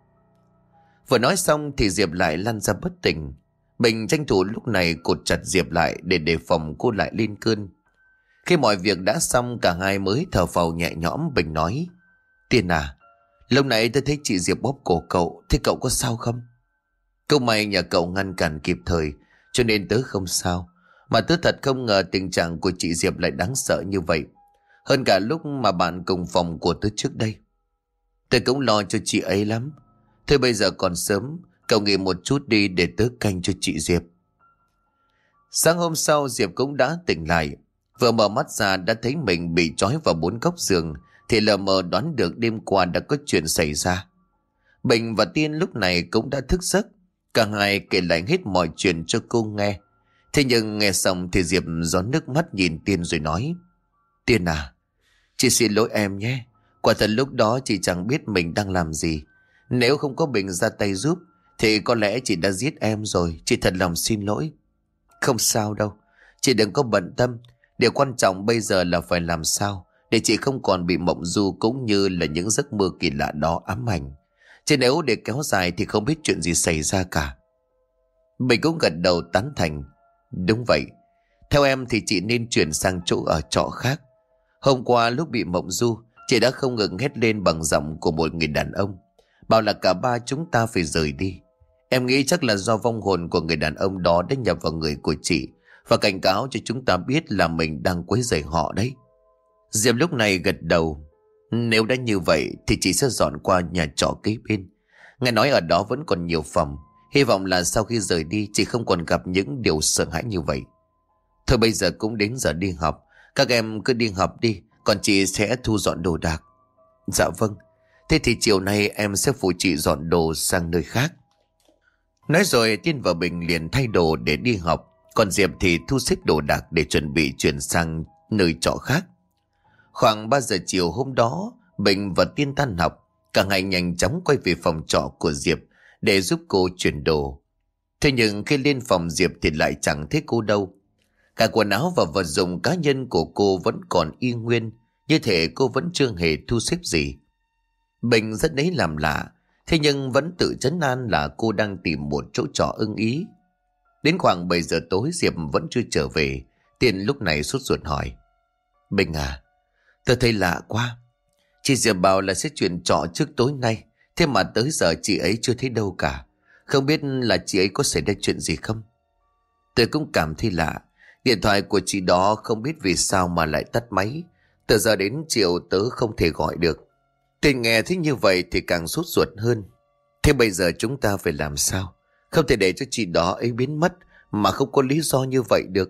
Vừa nói xong thì Diệp lại lăn ra bất tỉnh. Bình tranh thủ lúc này cột chặt Diệp lại để đề phòng cô lại lên cơn. Khi mọi việc đã xong, cả hai mới thở phào nhẹ nhõm. Bình nói: Tiên à, lúc nãy tôi thấy chị Diệp bóp cổ cậu, thế cậu có sao không? Câu may nhờ cậu ngăn cản kịp thời, cho nên tớ không sao. Mà tớ thật không ngờ tình trạng của chị Diệp lại đáng sợ như vậy, hơn cả lúc mà bạn cùng phòng của tớ trước đây. Tớ cũng lo cho chị ấy lắm. Thôi bây giờ còn sớm, cậu nghỉ một chút đi để tớ canh cho chị Diệp. Sáng hôm sau Diệp cũng đã tỉnh lại. Vừa mở mắt ra đã thấy mình bị trói vào bốn góc giường, thì lờ mờ đoán được đêm qua đã có chuyện xảy ra. Bình và Tiên lúc này cũng đã thức giấc. Cả hai kể lại hết mọi chuyện cho cô nghe. Thế nhưng nghe xong thì Diệp gión nước mắt nhìn Tiên rồi nói: Tiên à, chị xin lỗi em nhé. Quả thật lúc đó chị chẳng biết mình đang làm gì. Nếu không có Bình ra tay giúp thì có lẽ chị đã giết em rồi. Chị thật lòng xin lỗi. Không sao đâu, chị đừng có bận tâm. Điều quan trọng bây giờ là phải làm sao để chị không còn bị mộng du cũng như là những giấc mơ kỳ lạ đó ám ảnh. Chứ nếu để kéo dài thì không biết chuyện gì xảy ra cả. Bình cũng gật đầu tán thành. Đúng vậy, theo em thì chị nên chuyển sang chỗ ở trọ khác. Hôm qua lúc bị mộng du, chị đã không ngừng hét lên bằng giọng của một người đàn ông, bảo là cả ba chúng ta phải rời đi. Em nghĩ chắc là do vong hồn của người đàn ông đó đã nhập vào người của chị và cảnh cáo cho chúng ta biết là mình đang quấy rầy họ đấy. Diệp lúc này gật đầu. Nếu đã như vậy thì chị sẽ dọn qua nhà trọ kế bên. Nghe nói ở đó vẫn còn nhiều phòng. Hy vọng là sau khi rời đi chị không còn gặp những điều sợ hãi như vậy. Thôi bây giờ cũng đến giờ đi học, các em cứ đi học đi, còn chị sẽ thu dọn đồ đạc. Dạ vâng, thế thì chiều nay em sẽ phụ chị dọn đồ sang nơi khác. Nói rồi Tiên và Bình liền thay đồ để đi học, còn Diệp thì thu xếp đồ đạc để chuẩn bị chuyển sang nơi trọ khác. Khoảng ba giờ chiều hôm đó, Bình và Tiên tan học, cả hai nhanh chóng quay về phòng trọ của Diệp để giúp cô chuyển đồ. Thế nhưng khi lên phòng Diệp thì lại chẳng thấy cô đâu. Cả quần áo và vật dụng cá nhân của cô vẫn còn y nguyên, như thể cô vẫn chưa hề thu xếp gì. Bình rất lấy làm lạ, thế nhưng vẫn tự trấn an là cô đang tìm một chỗ trọ ưng ý. Đến khoảng bảy giờ tối Diệp vẫn chưa trở về. Tiên lúc này sốt ruột hỏi: Bình à, tôi thấy lạ quá. Chị Diệp bảo là sẽ chuyển trọ trước tối nay, thế mà tới giờ chị ấy chưa thấy đâu cả. Không biết là chị ấy có xảy ra chuyện gì không? Tôi cũng cảm thấy lạ. Điện thoại của chị đó không biết vì sao mà lại tắt máy. Từ giờ đến chiều tớ không thể gọi được. Tiên nghe thấy như vậy thì càng sốt ruột hơn. Thế bây giờ chúng ta phải làm sao? Không thể để cho chị đó ấy biến mất mà không có lý do như vậy được.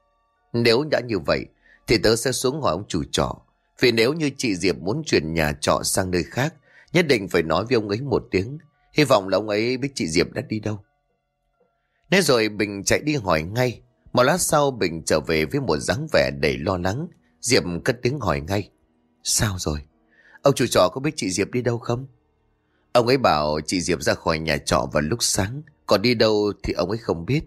Nếu đã như vậy thì tớ sẽ xuống hỏi ông chủ trọ. Vì nếu như chị Diệp muốn chuyển nhà trọ sang nơi khác, nhất định phải nói với ông ấy một tiếng. Hy vọng là ông ấy biết chị Diệp đã đi đâu. Nói rồi Bình chạy đi hỏi ngay. Một lát sau Bình trở về với một dáng vẻ đầy lo lắng. Diệp cất tiếng hỏi ngay: Sao rồi? Ông chủ trọ có biết chị Diệp đi đâu không? Ông ấy bảo chị Diệp ra khỏi nhà trọ vào lúc sáng, còn đi đâu thì ông ấy không biết.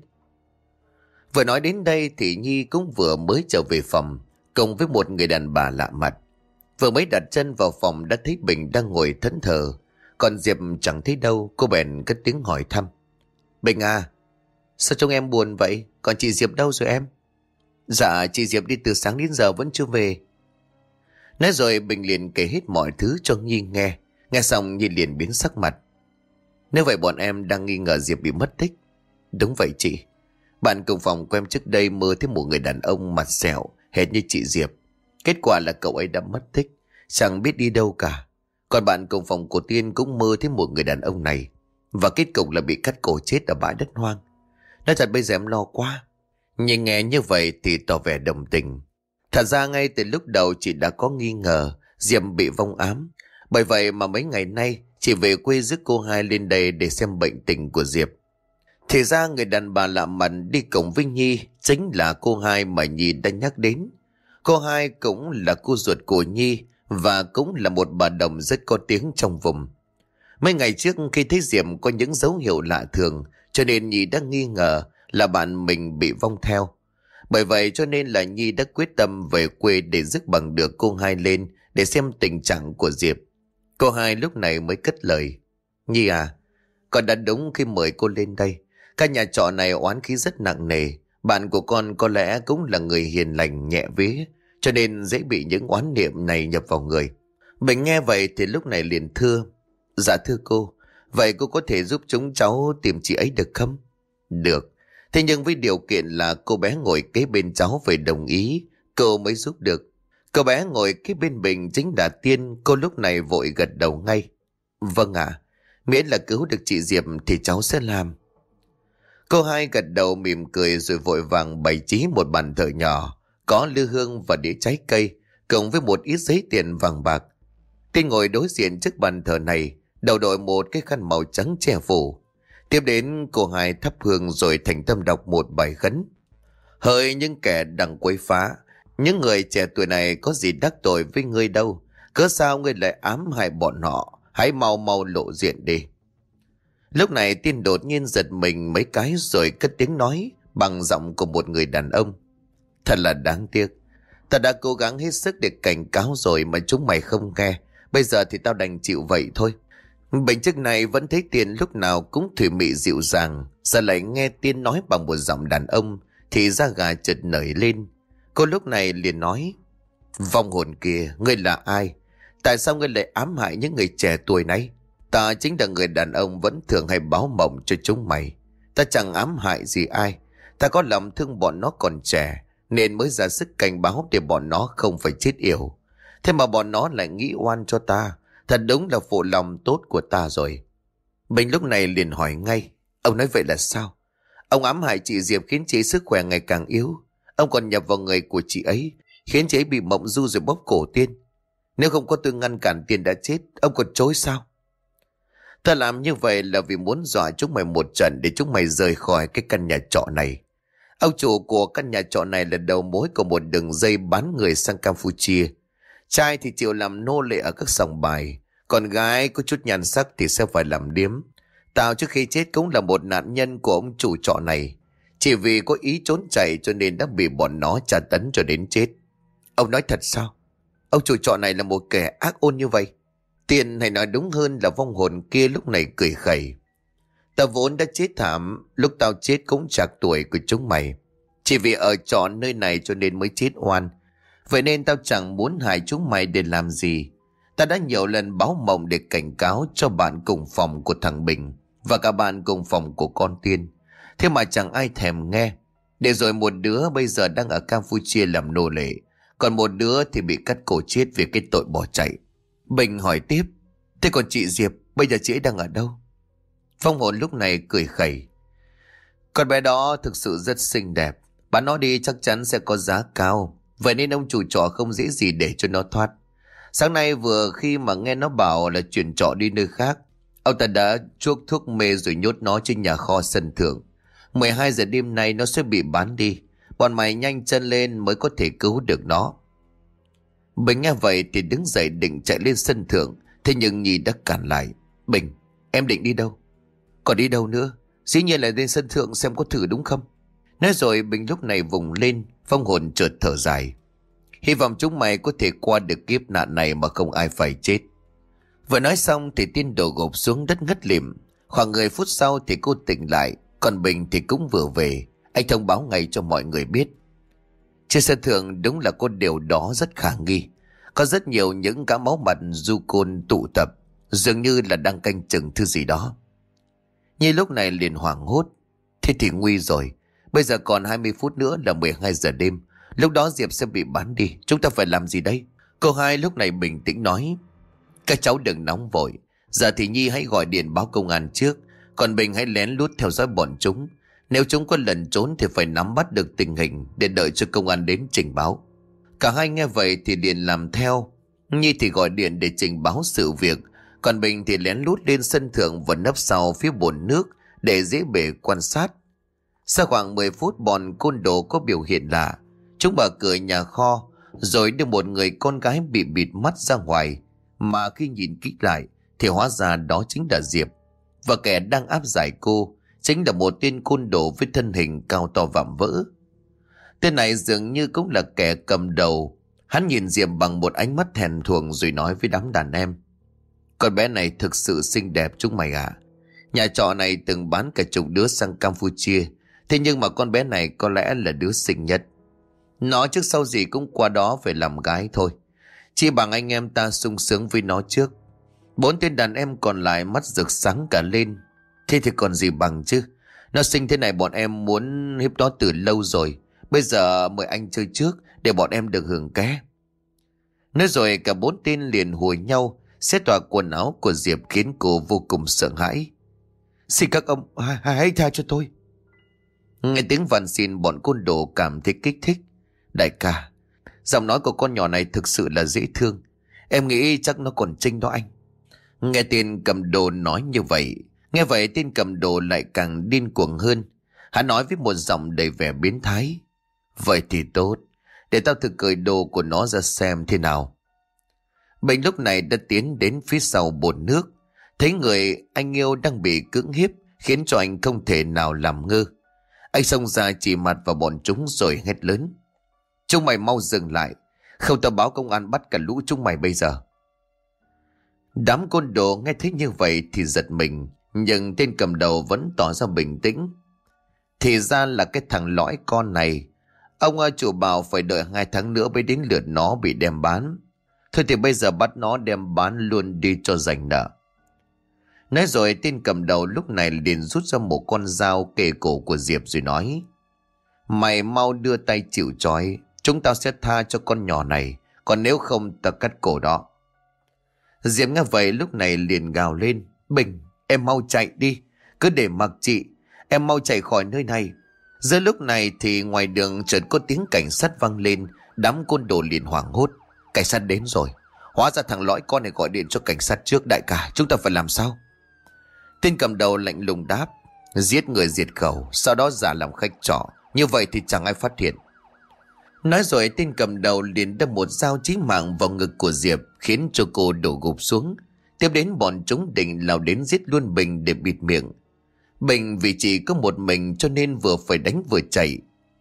Vừa nói đến đây thì Nhi cũng vừa mới trở về phòng, cùng với một người đàn bà lạ mặt. Vừa mới đặt chân vào phòng đã thấy Bình đang ngồi thẫn thờ, còn Diệp chẳng thấy đâu. Cô bèn cất tiếng hỏi thăm: Bình à, sao trông em buồn vậy? Còn chị Diệp đâu rồi em? Dạ chị Diệp đi từ sáng đến giờ vẫn chưa về. Nói rồi Bình liền kể hết mọi thứ cho Nhi nghe. Nghe xong Nhi liền biến sắc mặt. Nếu vậy bọn em đang nghi ngờ Diệp bị mất tích. Đúng vậy chị. Bạn cùng phòng của em trước đây mơ thấy một người đàn ông mặt sẹo hệt như chị Diệp. Kết quả là cậu ấy đã mất tích, chẳng biết đi đâu cả. Còn bạn cùng phòng của Tiên cũng mơ thấy một người đàn ông này, và kết cục là bị cắt cổ chết ở bãi đất hoang. Nói thật bây giờ em lo quá. Nhưng nghe như vậy thì tỏ vẻ đồng tình. Thật ra ngay từ lúc đầu chị đã có nghi ngờ Diệp bị vong ám. Bởi vậy mà mấy ngày nay chị về quê rước cô hai lên đây để xem bệnh tình của Diệp. Thì ra người đàn bà lạ mặt đi cùng với Nhi chính là cô hai mà Nhi đã nhắc đến. Cô hai cũng là cô ruột của Nhi và cũng là một bà đồng rất có tiếng trong vùng. Mấy ngày trước khi thấy Diệp có những dấu hiệu lạ thường cho nên Nhi đã nghi ngờ là bạn mình bị vong theo. Bởi vậy cho nên là Nhi đã quyết tâm về quê để rước bằng được cô hai lên để xem tình trạng của Diệp. Cô hai lúc này mới cất lời. Nhi à, con đã đúng khi mời cô lên đây. Căn nhà trọ này oán khí rất nặng nề. Bạn của con có lẽ cũng là người hiền lành nhẹ vía, cho nên dễ bị những oán niệm này nhập vào người. Bình nghe vậy thì lúc này liền thưa. Dạ thưa cô, vậy cô có thể giúp chúng cháu tìm chị ấy được không? Được. Thế nhưng với điều kiện là cô bé ngồi kế bên cháu phải đồng ý, cô mới giúp được. Cô bé ngồi kế bên Bình chính là Tiên. Cô lúc này vội gật đầu ngay. Vâng ạ, à, miễn là cứu được chị Diệp thì cháu sẽ làm. Cô hai gật đầu mỉm cười rồi vội vàng bày trí một bàn thờ nhỏ, có lư hương và đĩa trái cây, cộng với một ít giấy tiền vàng bạc. Tiên ngồi đối diện trước bàn thờ này, đầu đội một cái khăn màu trắng che phủ. Tiếp đến cô hai thắp hương rồi thành tâm đọc một bài khấn. Hỡi những kẻ đằng quấy phá, những người trẻ tuổi này có gì đắc tội với ngươi đâu, cớ sao ngươi lại ám hại bọn họ, hãy mau mau lộ diện đi. Lúc này Tiên đột nhiên giật mình mấy cái rồi cất tiếng nói bằng giọng của một người đàn ông. Thật là đáng tiếc. Ta đã cố gắng hết sức để cảnh cáo rồi mà chúng mày không nghe. Bây giờ thì tao đành chịu vậy thôi. Bệnh chức này vẫn thấy Tiên lúc nào cũng thủy mị dịu dàng. Giờ lại nghe Tiên nói bằng một giọng đàn ông thì da gà chợt nổi lên. Cô lúc này liền nói. Vong hồn kia, ngươi là ai? Tại sao ngươi lại ám hại những người trẻ tuổi này? Ta chính là người đàn ông vẫn thường hay báo mộng cho chúng mày. Ta chẳng ám hại gì ai. Ta có lòng thương bọn nó còn trẻ nên mới ra sức cảnh báo để bọn nó không phải chết yểu. Thế mà bọn nó lại nghĩ oan cho ta. Thật đúng là phụ lòng tốt của ta rồi. Bình lúc này liền hỏi ngay. Ông nói vậy là sao? Ông ám hại chị Diệp khiến chị sức khỏe ngày càng yếu. Ông còn nhập vào người của chị ấy, khiến chị ấy bị mộng du rồi bóp cổ Tiên. Nếu không có tôi ngăn cản Tiên đã chết, ông còn chối sao? Ta làm như vậy là vì muốn dọa chúng mày một trận để chúng mày rời khỏi cái căn nhà trọ này. Ông chủ của căn nhà trọ này là đầu mối của một đường dây bán người sang Campuchia. Trai thì chịu làm nô lệ ở các sòng bài, còn gái có chút nhan sắc thì sẽ phải làm điếm. Tao trước khi chết cũng là một nạn nhân của ông chủ trọ này. Chỉ vì có ý trốn chạy cho nên đã bị bọn nó tra tấn cho đến chết. Ông nói thật sao? Ông chủ trọ này là một kẻ ác ôn như vậy? Tiền hay nói đúng hơn là vong hồn kia lúc này cười khẩy. Tao vốn đã chết thảm, lúc tao chết cũng chạc tuổi của chúng mày. Chỉ vì ở trọ nơi này cho nên mới chết oan. Vậy nên tao chẳng muốn hại chúng mày để làm gì. Ta đã nhiều lần báo mộng để cảnh cáo cho bạn cùng phòng của thằng Bình và cả bạn cùng phòng của con Tiên. Thế mà chẳng ai thèm nghe. Để rồi một đứa bây giờ đang ở Campuchia làm nô lệ, còn một đứa thì bị cắt cổ chết vì cái tội bỏ chạy. Bình hỏi tiếp. Thế còn chị Diệp, bây giờ chị ấy đang ở đâu? Phong hồn lúc này cười khẩy. Con bé đó thực sự rất xinh đẹp. Bán nó đi chắc chắn sẽ có giá cao. Vậy nên ông chủ trọ không dễ gì để cho nó thoát. Sáng nay vừa khi mà nghe nó bảo là chuyển trọ đi nơi khác, ông ta đã chuốc thuốc mê rồi nhốt nó trên nhà kho sân thượng. mười hai giờ đêm nay nó sẽ bị bán đi. Bọn mày nhanh chân lên mới có thể cứu được nó. Bình nghe vậy thì đứng dậy định chạy lên sân thượng. Thế nhưng Nhi đã cản lại. Bình, em định đi đâu? Còn đi đâu nữa? Dĩ nhiên là lên sân thượng xem có thử đúng không? Nói rồi Bình lúc này vùng lên. Phong hồn chợt thở dài. Hy vọng chúng mày có thể qua được kiếp nạn này mà không ai phải chết. Vừa nói xong thì Tiên đổ gục xuống đất ngất lịm. Khoảng mười phút sau thì cô tỉnh lại. Còn Bình thì cũng vừa về. Anh thông báo ngay cho mọi người biết. Trên sân thượng đúng là có điều đó rất khả nghi. Có rất nhiều những cá máu mặt du côn tụ tập, dường như là đang canh chừng thứ gì đó. Nhi lúc này liền hoảng hốt. Thế thì nguy rồi. Bây giờ còn hai mươi phút nữa là mười hai giờ đêm. Lúc đó Diệp sẽ bị bắn đi. Chúng ta phải làm gì đây? Cô hai lúc này bình tĩnh nói. Các cháu đừng nóng vội. Giờ thì Nhi hãy gọi điện báo công an trước. Còn Bình hãy lén lút theo dõi bọn chúng. Nếu chúng có lần trốn thì phải nắm bắt được tình hình để đợi cho công an đến trình báo. Cả hai nghe vậy thì liền làm theo. Nhi thì gọi điện để trình báo sự việc. Còn Bình thì lén lút lên sân thượng và nấp sau phía bồn nước để dễ bề quan sát. Sau khoảng mười phút bọn côn đồ có biểu hiện lạ. Chúng mở cửa nhà kho rồi đưa một người con gái bị bịt mắt ra ngoài. Mà khi nhìn kỹ lại thì hóa ra đó chính là Diệp. Và kẻ đang áp giải cô chính là một tên côn đồ với thân hình cao to vạm vỡ. Tên này dường như cũng là kẻ cầm đầu. Hắn nhìn Diệp bằng một ánh mắt thèm thuồng rồi nói với đám đàn em. Con bé này thực sự xinh đẹp chúng mày ạ. Nhà trọ này từng bán cả chục đứa sang Campuchia. Thế nhưng mà con bé này có lẽ là đứa xinh nhất. Nó trước sau gì cũng qua đó phải làm gái thôi. Chỉ bằng anh em ta sung sướng với nó trước. Bốn tên đàn em còn lại mắt rực sáng cả lên. Thế thì còn gì bằng chứ. Nó xinh thế này bọn em muốn hiếp nó từ lâu rồi. Bây giờ mời anh chơi trước để bọn em được hưởng ké. Nói rồi cả bốn tên liền hùa nhau xé toạc quần áo của Diệp khiến cô vô cùng sợ hãi. Xin các ông hãy, hãy tha cho tôi. Nghe tiếng van xin bọn côn đồ cảm thấy kích thích. Đại ca, giọng nói của con nhỏ này thực sự là dễ thương. Em nghĩ chắc nó còn trinh đó anh. Nghe tên cầm đồ nói như vậy, nghe vậy tên cầm đồ lại càng điên cuồng hơn. Hắn nói với một giọng đầy vẻ biến thái. Vậy thì tốt, để tao thử cởi đồ của nó ra xem thế nào. Bình lúc này đã tiến đến phía sau bồn nước. Thấy người anh yêu đang bị cưỡng hiếp khiến cho anh không thể nào làm ngơ. Anh xông ra chỉ mặt vào bọn chúng rồi hét lớn. Chúng mày mau dừng lại. Không tao báo công an bắt cả lũ chúng mày bây giờ. Đám côn đồ nghe thấy như vậy thì giật mình. Nhưng tên cầm đầu vẫn tỏ ra bình tĩnh. Thì ra là cái thằng lõi con này. Ông chủ bảo phải đợi hai tháng nữa mới đến lượt nó bị đem bán. Thôi thì bây giờ bắt nó đem bán luôn đi cho rành nợ. Nói rồi tên cầm đầu lúc này liền rút ra một con dao kề cổ của Diệp rồi nói. Mày mau đưa tay chịu trói. Chúng tao sẽ tha cho con nhỏ này. Còn nếu không tao cắt cổ đó. Diệp nghe vậy lúc này liền gào lên. Bình, em mau chạy đi. Cứ để mặc chị. Em mau chạy khỏi nơi này. Giữa lúc này thì ngoài đường chợt có tiếng cảnh sát vang lên. Đám côn đồ liền hoảng hốt. Cảnh sát đến rồi. Hóa ra thằng lõi con này gọi điện cho cảnh sát trước. Đại ca, chúng ta phải làm sao? Tên cầm đầu lạnh lùng đáp. Giết người diệt khẩu. Sau đó giả làm khách trọ. Như vậy thì chẳng ai phát hiện. Nói rồi tên cầm đầu liền đâm một dao chí mạng vào ngực của Diệp khiến cho cô đổ gục xuống. Tiếp đến bọn chúng định lao đến giết luôn Bình để bịt miệng. Bình vì chỉ có một mình cho nên vừa phải đánh vừa chạy.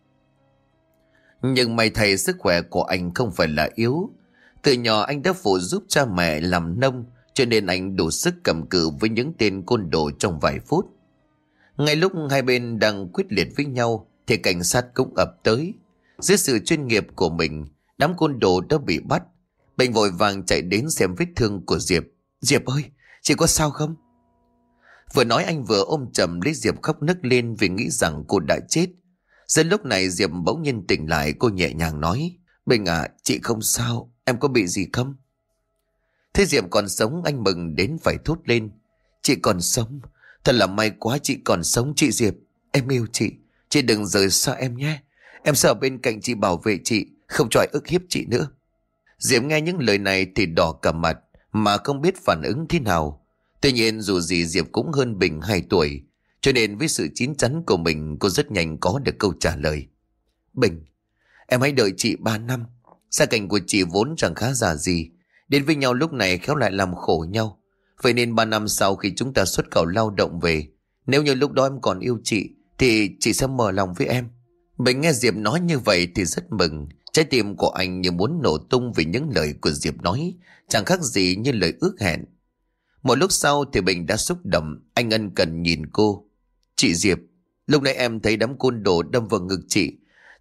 Nhưng may thay sức khỏe của anh không phải là yếu. Từ nhỏ anh đã phụ giúp cha mẹ làm nông cho nên anh đủ sức cầm cự với những tên côn đồ trong vài phút. Ngay lúc hai bên đang quyết liệt với nhau thì cảnh sát cũng ập tới. Dưới sự chuyên nghiệp của mình, đám côn đồ đã bị bắt. Bình vội vàng chạy đến xem vết thương của Diệp. Diệp ơi, chị có sao không? Vừa nói anh vừa ôm chầm lấy Diệp khóc nức lên vì nghĩ rằng cô đã chết. Đến lúc này Diệp bỗng nhiên tỉnh lại, cô nhẹ nhàng nói. Bình à, chị không sao, em có bị gì không? Thế Diệp còn sống anh mừng đến phải thốt lên. Chị còn sống, thật là may quá chị còn sống chị Diệp. Em yêu chị, chị đừng rời xa em nhé. Em sẽ ở bên cạnh chị bảo vệ chị, không cho ai ức hiếp chị nữa. Diệp nghe những lời này thì đỏ cả mặt mà không biết phản ứng thế nào. Tuy nhiên dù gì Diệp cũng hơn Bình hai tuổi, cho nên với sự chín chắn của mình cô rất nhanh có được câu trả lời. Bình, em hãy đợi chị ba năm. Gia cảnh của chị vốn chẳng khá giả gì. Đến với nhau lúc này khéo lại làm khổ nhau. Vậy nên ba năm sau khi chúng ta xuất khẩu lao động về, nếu như lúc đó em còn yêu chị thì chị sẽ mở lòng với em. Bình nghe Diệp nói như vậy thì rất mừng. Trái tim của anh như muốn nổ tung vì những lời của Diệp nói, chẳng khác gì như lời ước hẹn. Một lúc sau thì Bình đã xúc động, anh ân cần nhìn cô. Chị Diệp, lúc nãy em thấy đám côn đồ đâm vào ngực chị,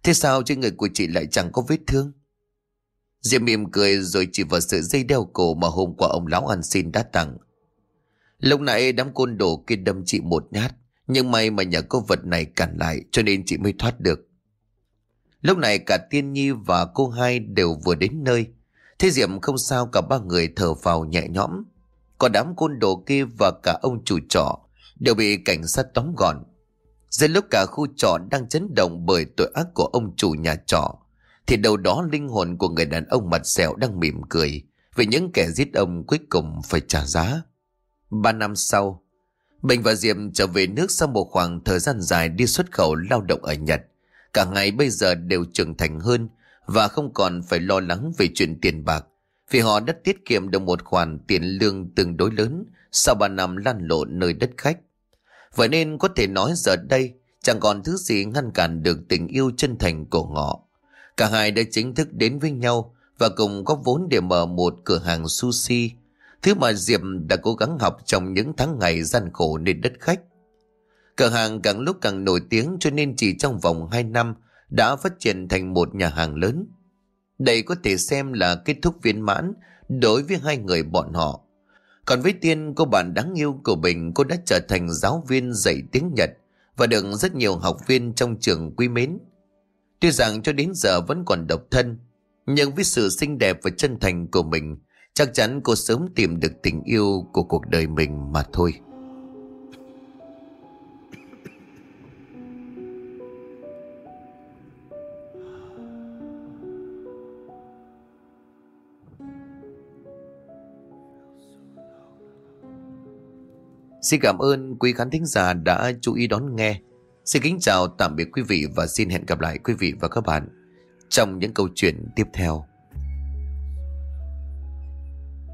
Thế sao trên người của chị lại chẳng có vết thương? Diệp mỉm cười rồi chỉ vào sợi dây đeo cổ mà hôm qua ông lão ăn xin đã tặng. Lúc nãy đám côn đồ kia đâm chị một nhát, nhưng may mà nhờ có vật này cản lại cho nên chị mới thoát được. Lúc này cả Tiên Nhi và cô hai đều vừa đến nơi. Thế Diệp không sao, cả ba người thở phào nhẹ nhõm. Còn đám côn đồ kia và cả ông chủ trọ đều bị cảnh sát tóm gọn. Giữa lúc cả khu trọ đang chấn động bởi tội ác của ông chủ nhà trọ, thì đâu đó linh hồn của người đàn ông mặt sẹo đang mỉm cười vì những kẻ giết ông cuối cùng phải trả giá. Ba năm sau, Bình và Diệp trở về nước sau một khoảng thời gian dài đi xuất khẩu lao động ở Nhật. Cả ngày bây giờ đều trưởng thành hơn và không còn phải lo lắng về chuyện tiền bạc, vì họ đã tiết kiệm được một khoản tiền lương tương đối lớn sau ba năm lăn lộn nơi đất khách. Vậy nên có thể nói giờ đây chẳng còn thứ gì ngăn cản được tình yêu chân thành của họ. Cả hai đã chính thức đến với nhau và cùng góp vốn để mở một cửa hàng sushi, thứ mà Diệp đã cố gắng học trong những tháng ngày gian khổ nơi đất khách. Cửa hàng càng lúc càng nổi tiếng, cho nên chỉ trong vòng hai năm đã phát triển thành một nhà hàng lớn. Đây có thể xem là kết thúc viên mãn đối với hai người bọn họ. Còn với Tiên, cô bạn đáng yêu của Bình, cô đã trở thành giáo viên dạy tiếng Nhật và được rất nhiều học viên trong trường quý mến. Tuy rằng cho đến giờ vẫn còn độc thân, nhưng với sự xinh đẹp và chân thành của mình, chắc chắn cô sớm tìm được tình yêu của cuộc đời mình mà thôi. Xin cảm ơn quý khán thính giả đã chú ý đón nghe. Xin kính chào tạm biệt quý vị và xin hẹn gặp lại quý vị và các bạn trong những câu chuyện tiếp theo.